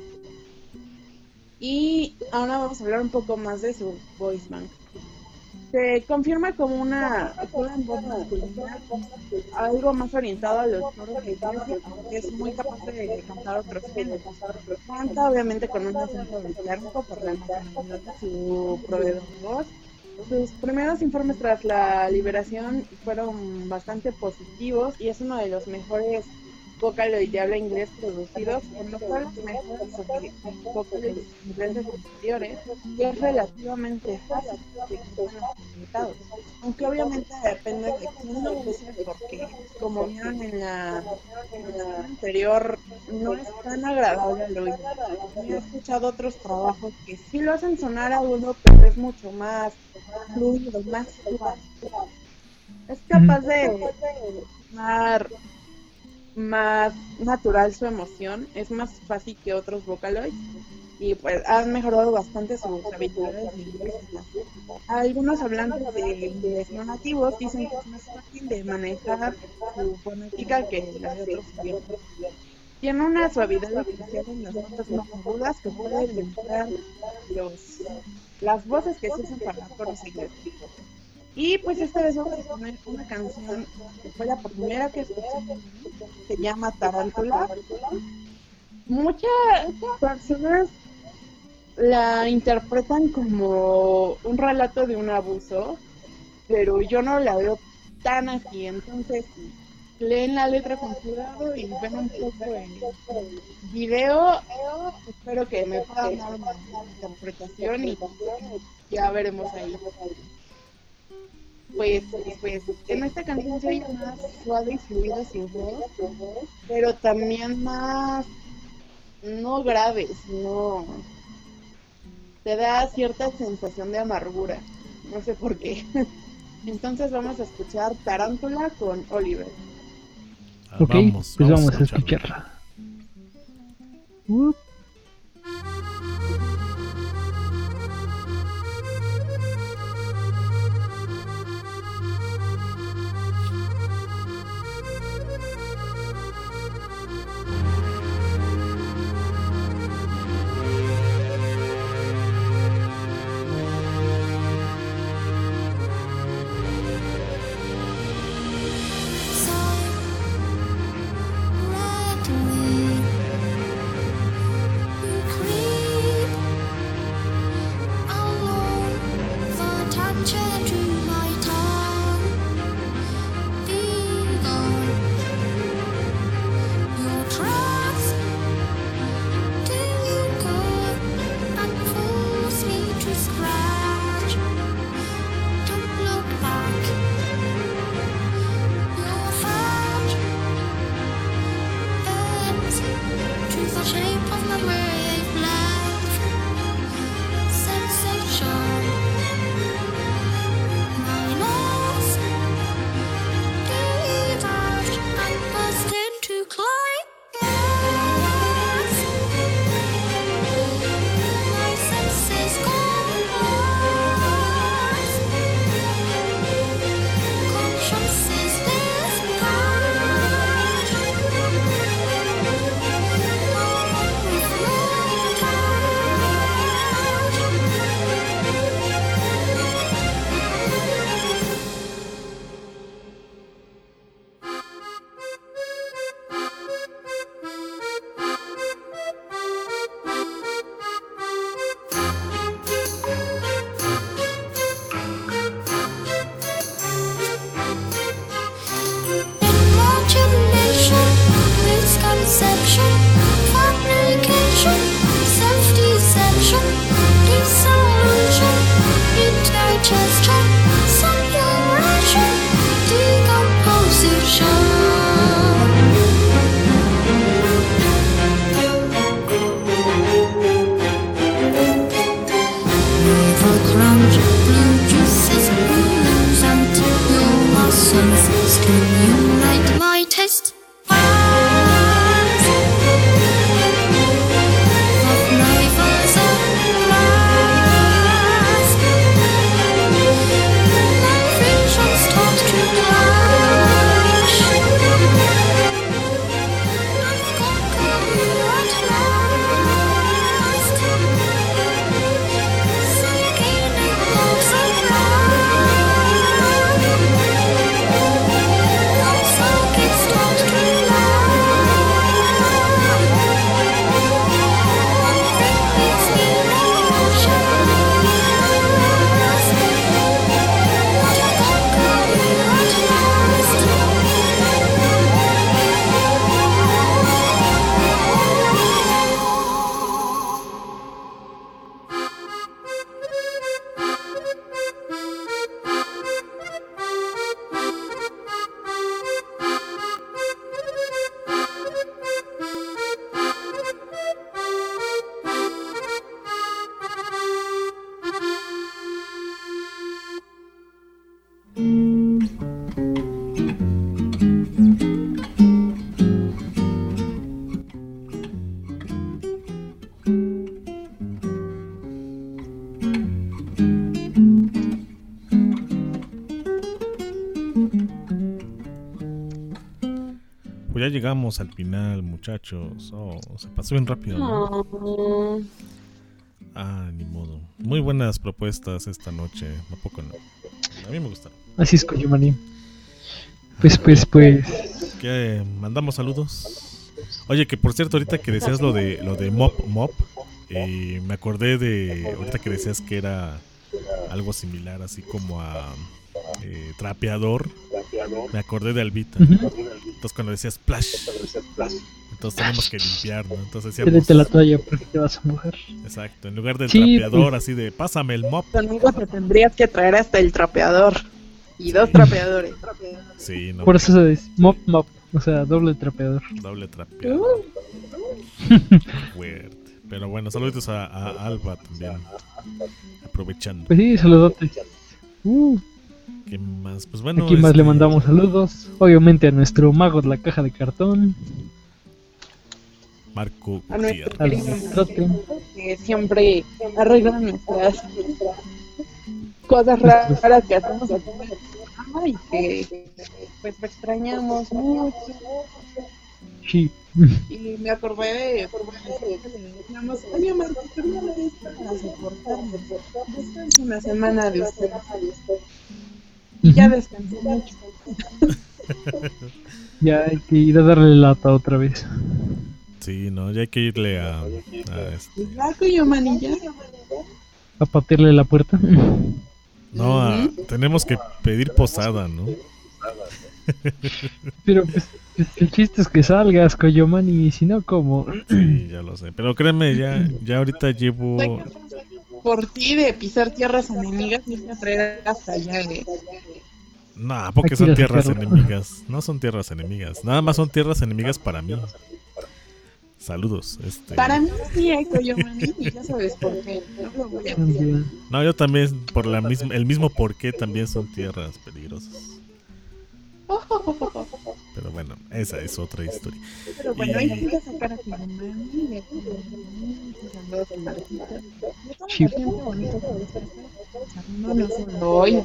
Y ahora vamos a hablar un poco más de su voice bank. Se confirma como una joven voz masculina, algo más orientado a los coros de iglesia, aunque es muy capaz de cantar otros géneros. Canta obviamente con un acento británico por la nacionalidad de su proveedor de voz. Sus primeros informes tras la liberación fueron bastante positivos y es uno de los mejores Vocaloid de habla inglés producidos, por lo cual los mejores sobre Vocaloid ingleses anteriores, y es relativamente fácil de que sean implementados. Aunque obviamente depende de quién lo use, porque como vieron en la, en la anterior, no es tan agradable al oído. He escuchado otros trabajos que sí lo hacen sonar agudo, pero es mucho más fluido, más suave. Es capaz de sonar más natural su emoción, es más fácil que otros Vocaloids y pues han mejorado bastante sus habilidades de inglés. Algunos hablantes de inglés no nativos dicen que es más fácil de manejar su fonética que la de otros idiomas. Tiene una suavidad especial en las notas más agudas que puede limitar los, las voces que se usan para coros ingleses. Y pues esta vez vamos a poner una canción que fue la primera que escuché, se llama Tarántula. Muchas personas la interpretan como un relato de un abuso, pero yo no la veo tan así. Entonces leen la letra con cuidado y ven un poco el video. Espero que me puedan dar una interpretación y ya veremos ahí. Pues, pues en esta canción se oye más suave y fluida su voz, pero también más, no grave, sino te da cierta sensación de amargura, no sé por qué. Entonces vamos a escuchar Tarántula con Oliver. Ok, vamos, pues vamos, vamos a escucharla. Uh. llegamos al final, muchachos. Oh, se pasó bien rápido, ¿no? Oh. Ah, ni modo. Muy buenas propuestas esta noche. ¿A poco no? A mí me gustaron. Así es, Coyumani. Pues, pues, pues. ¿Qué? ¿Mandamos saludos? Oye, que por cierto, ahorita que decías lo de lo de Mop Mop, eh, me acordé de ahorita que decías que era algo similar, así como a eh, trapeador. Me acordé de Albita. Uh-huh. Entonces cuando decías splash, entonces tenemos que limpiar, ¿no? Entonces decíamos, tírate la toalla porque te vas a mojar. Exacto, en lugar del sí, trapeador, pues, así de pásame el mop. Conmigo te tendrías que traer hasta el trapeador. Y dos trapeadores. Sí, no. Por eso es mop mop, o sea, doble trapeador. Doble trapeador. Fuerte. Pero bueno, saluditos a, a Alba también. Aprovechando. Pues sí, saludotes. Uh. ¿Qué más? Pues bueno. Aquí más este... le mandamos saludos. Obviamente a nuestro mago de la caja de cartón. Marco a nuestro querido, que siempre arregla nuestras cosas raras que hacemos y que pues lo extrañamos mucho. Sí. Y me acordé de decíamos, oye Marco, ¿qué no le diste para soportarme? Descansa una semana de usted. Y ya descansé mucho. Ya hay que ir a darle lata otra vez. Sí, no, ya hay que irle a, a este... a patearle la puerta. No, a, tenemos que pedir posada, ¿no? Pero pues, el chiste es que salgas, Coyomani, y si no, ¿cómo? Sí, ya lo sé. Pero créeme, ya, ya ahorita llevo... Por ti de pisar tierras enemigas y de traer hasta allá, ¿eh? No, porque son tierras enemigas. No son tierras enemigas. Nada más son tierras enemigas para mí. Saludos. Este... Para mí sí hay Coyomani y ya sabes por qué. No lo voy a decir. No, yo también, por la misma, el mismo por qué también son tierras peligrosas. Pero bueno, esa es otra historia. Pero bueno, hay y... que sacar a Coyomani. Saludos a Marquita. Sí. No, no solo hoy.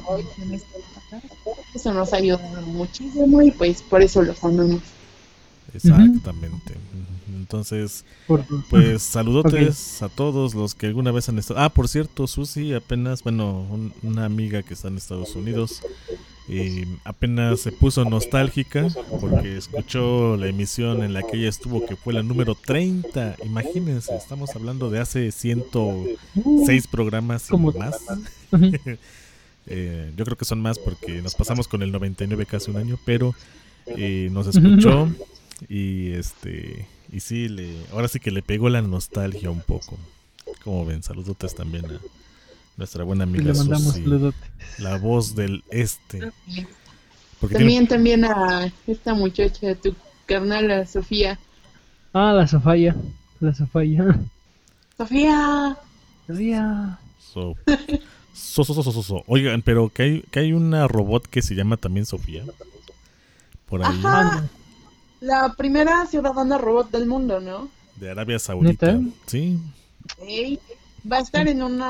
Eso nos ha ayudado muchísimo y pues por eso los amamos. Exactamente. Entonces, pues saludotes okay. a todos los que alguna vez han estado. Ah, por cierto, Susi apenas, bueno, un, una amiga que está en Estados Unidos, eh, apenas se puso nostálgica porque escuchó la emisión en la que ella estuvo, que fue la número treinta. Imagínense, estamos hablando de hace ciento seis programas y más. eh, yo creo que son más porque nos pasamos con el noventa y nueve casi un año, pero eh, nos escuchó. Y este y sí le ahora sí que le pegó la nostalgia un poco. Como ven, saludotes también a nuestra buena amiga Susi, la voz del este. Porque también tiene... también a esta muchacha, tu carnal, la Sofía. Ah, la Sofía, la Sofía. Sofía. Sofía. So, so, so, so, so, so. Oigan, pero que hay que hay una robot que se llama también Sofía. Por ahí. Ajá. La primera ciudadana robot del mundo, ¿no? De Arabia Saudita. ¿Neta? Sí. Hey, va a estar en una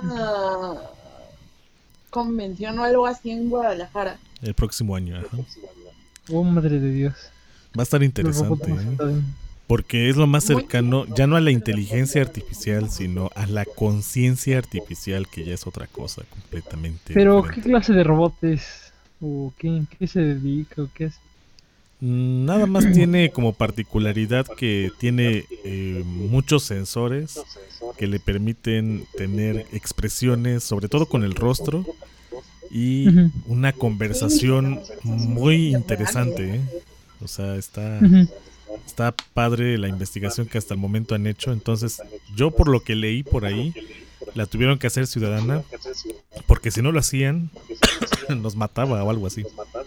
convención o algo así en Guadalajara. El próximo año, ajá. Oh, madre de Dios. Va a estar interesante, ¿eh? Porque es lo más cercano, ya no a la inteligencia artificial, sino a la conciencia artificial, que ya es otra cosa completamente Pero, diferente. ¿qué clase de robot es? ¿O qué, qué se dedica? ¿O qué es? Nada más tiene como particularidad que tiene eh, muchos sensores que le permiten tener expresiones, sobre todo con el rostro, y uh-huh. una conversación muy interesante, ¿eh? O sea, está, uh-huh. está padre la investigación que hasta el momento han hecho. Entonces, yo por lo que leí por ahí, la tuvieron que hacer ciudadana, porque si no lo hacían, nos mataba o algo así.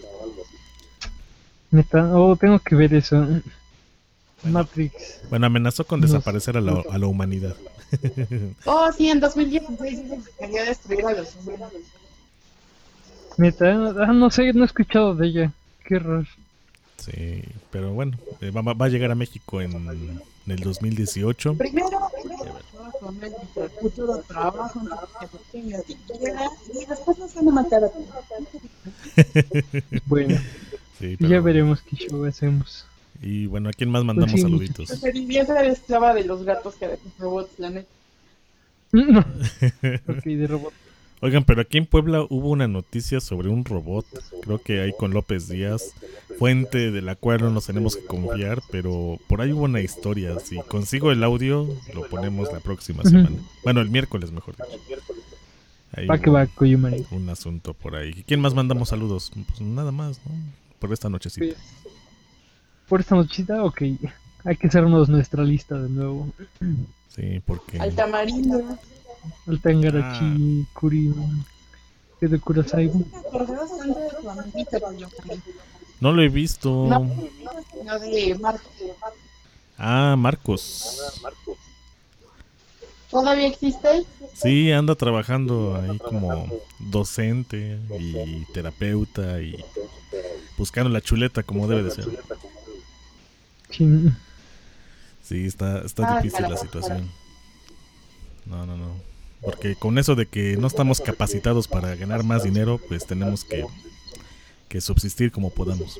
Neta, oh, tengo que ver eso. Bueno, Matrix. Bueno, amenazó con desaparecer a la, a la humanidad. Oh, sí, en dos mil dieciséis quería destruir a los humanos. Neta, ah, no sé, no he escuchado de ella. Qué raro. Sí, pero bueno, eh, va, va a llegar a México en, en el dos mil dieciocho. Primero, con el futuro trabajo, y después nos van a matar a todos. Bueno. Sí, pero... ya veremos qué show hacemos. Y bueno, ¿a quién más mandamos Pues sí. saluditos? Preferiría ser esclava de los gatos que de los robots, la neta. Ok, de robot. Oigan, pero aquí en Puebla hubo una noticia sobre un robot, creo que ahí con López Díaz, fuente de la cual no nos tenemos que confiar, pero por ahí hubo una historia. Si consigo el audio, lo ponemos la próxima Ujú. semana. Bueno, el miércoles, mejor dicho. Ahí Va que hubo va, Koyumani. un asunto por ahí. ¿Quién más mandamos saludos? Pues nada más, ¿no? Por esta nochecita. Por esta nochita, ok. Hay que hacernos nuestra lista de nuevo. Sí, porque... Al tamarindo. Al Tangarachi, Kuri, de Kurasai. ¿Te acordás tanto de tu amiguita, Koyumani? No lo he visto. No, no de Marco. Ah, Marcos. ¿Todavía existe? Sí, anda trabajando ahí como docente y terapeuta y buscando la chuleta como debe de ser. Chin. Sí, está, está Ah, difícil la carajo, situación. No, no, no. Porque con eso de que no estamos capacitados para ganar más dinero, pues tenemos que, que subsistir como podamos.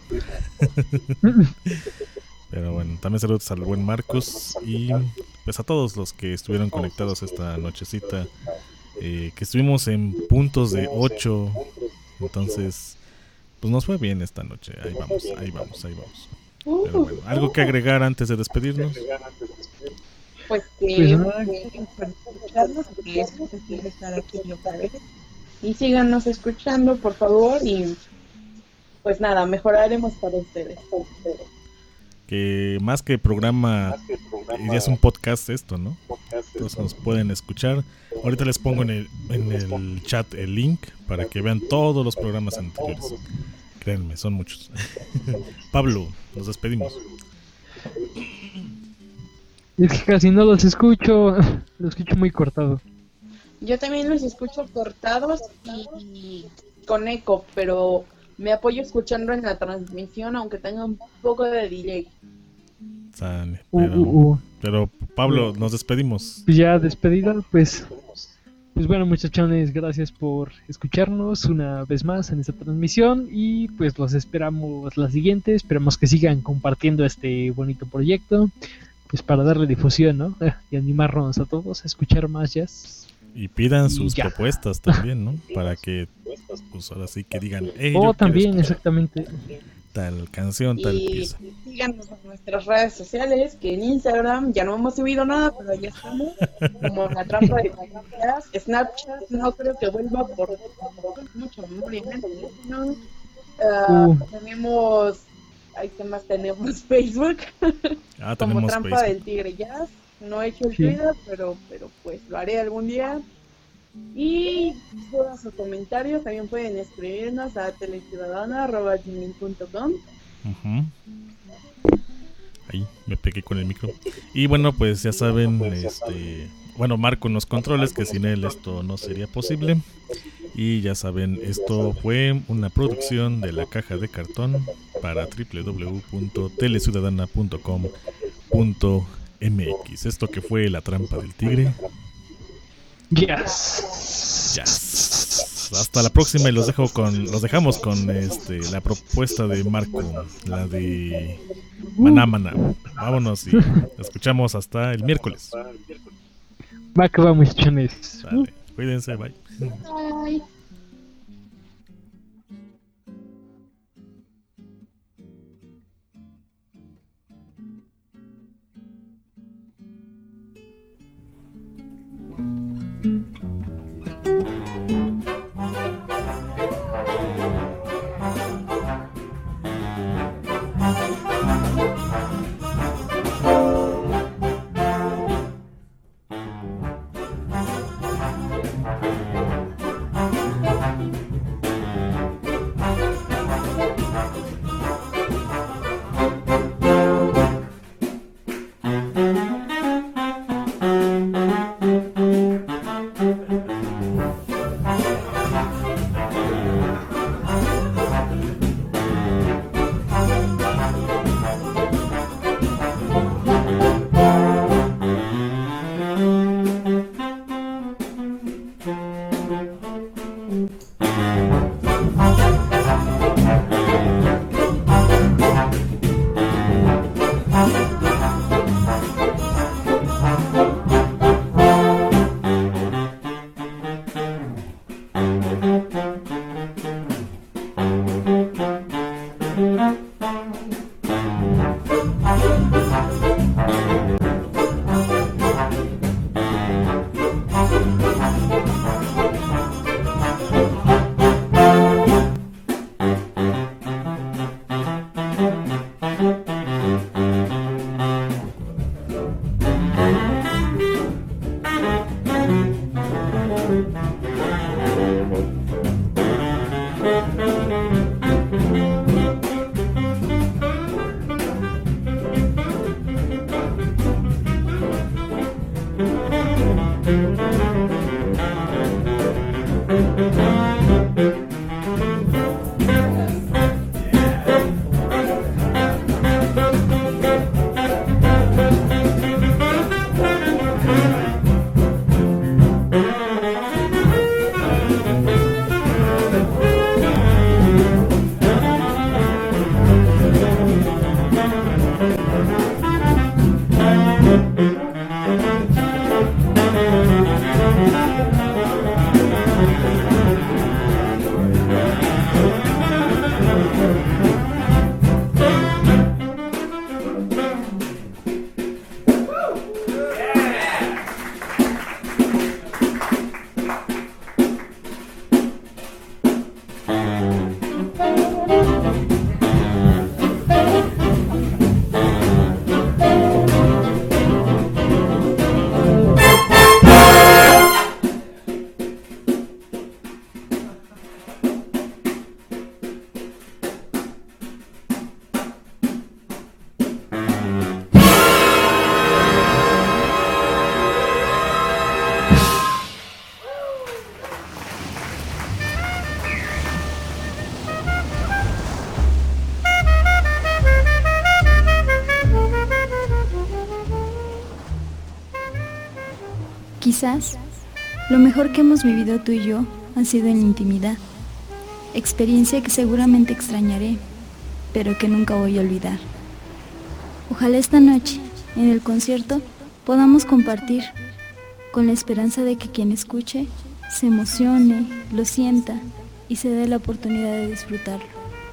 Pero bueno, también saludos al buen Marcos y pues a todos los que estuvieron conectados esta nochecita, eh, que estuvimos en puntos de ocho, entonces pues nos fue bien esta noche. Ahí vamos, ahí vamos, ahí vamos. Pero bueno, ¿algo que agregar antes de despedirnos? Pues que Pues nada. que por escucharnos, que es posible estar aquí otra vez. Y síganos escuchando, por favor, y pues nada, mejoraremos para ustedes. Para ustedes. Que más que programa, ya es un podcast esto, ¿no? Entonces nos pueden escuchar. Ahorita les pongo en el, en el chat el link para que vean todos los programas anteriores. Créanme, son muchos. Pablo, nos despedimos. Es que casi no los escucho. Los escucho muy cortado. Yo también los escucho cortados y, y con eco, pero me apoyo escuchando en la transmisión, aunque tenga un poco de delay. Sale, Uh, pero, uh, uh. pero Pablo, nos despedimos. Pues ya despedida, pues. Pues bueno, muchachones, gracias por escucharnos una vez más en esta transmisión. Y pues los esperamos la siguiente. Esperamos que sigan compartiendo este bonito proyecto. Pues para darle difusión, ¿no? Y animarnos a todos a escuchar más jazz. Y pidan Y sus ya. propuestas también, ¿no? Para que, pues ahora sí que digan, hey, Oh, yo quiero también, escuchar exactamente. tal canción, tal Y pieza. síganos en nuestras redes sociales, que en Instagram ya no hemos subido nada, pero ya estamos, como La Trampa de Fantasías. Snapchat no creo que vuelva por mucho memoria, ¿no? Ah, Uh. Tenemos, ahí qué más tenemos, Facebook, Ah, como tenemos Trampa Facebook. del Tigre Jazz. No he hecho el Sí. Twitter, pero, pero pues lo haré algún día. Y dudas o comentarios también pueden escribirnos a teleciudadana arroba gmail punto com. Ujú. Ahí me pegué con el micro. Y bueno, pues ya saben, este, bueno, Marco en los controles, que sin él esto no sería posible. Y ya saben, esto fue una producción de La Caja de Cartón para doble u doble u doble u punto teleciudadana punto com punto m x. Esto que fue La Trampa del Tigre. Yes. Yes. Hasta la próxima y los dejo con, los dejamos con este la propuesta de Marco, la de Maná Maná. Vámonos y escuchamos hasta el miércoles. Va que va, muchachones. Sale. Cuídense, bye. Bye. Quizás lo mejor que hemos vivido tú y yo ha sido en la intimidad, experiencia que seguramente extrañaré, pero que nunca voy a olvidar. Ojalá esta noche, en el concierto, podamos compartir, con la esperanza de que quien escuche se emocione, lo sienta y se dé la oportunidad de disfrutarlo.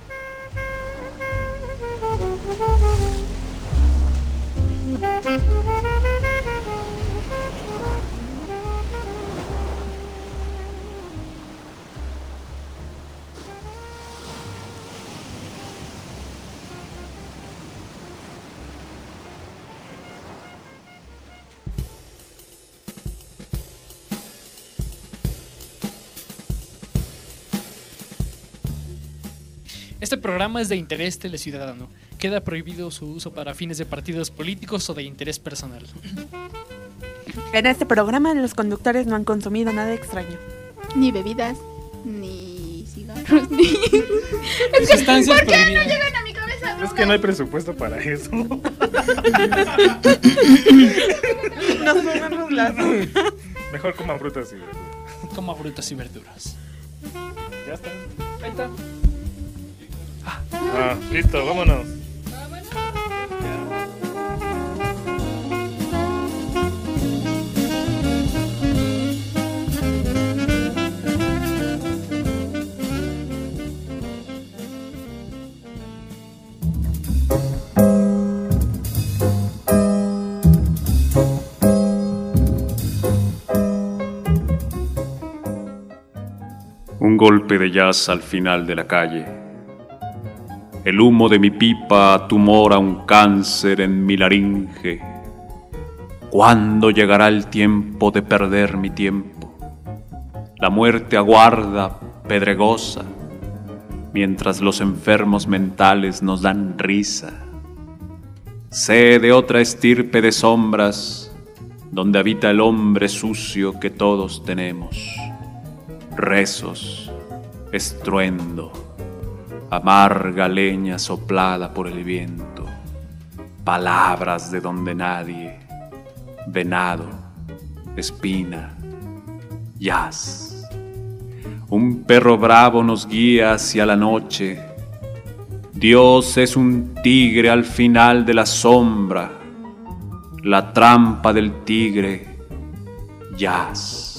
Este programa es de interés teleciudadano. Queda prohibido su uso para fines de partidos políticos o de interés personal. En este programa los conductores no han consumido nada extraño. Ni bebidas, ni cigarros, ni... Es que, sustancias ¿por qué prohibidas? no llegan a mi cabeza? Es que no hay presupuesto para eso. Nos movemos las... Mejor coman frutas y verduras. Coma frutas y verduras. Ya está. Ahí está. Ah, listo, vámonos. Un golpe de jazz al final de la calle. El humo de mi pipa tumora un cáncer en mi laringe. ¿Cuándo llegará el tiempo de perder mi tiempo? La muerte aguarda, pedregosa, mientras los enfermos mentales nos dan risa. Sé de otra estirpe de sombras, donde habita el hombre sucio que todos tenemos. Rezos, estruendo, amarga leña soplada por el viento, palabras de donde nadie, venado, espina, jazz. Un perro bravo nos guía hacia la noche. Dios es un tigre al final de la sombra, la trampa del tigre, jazz.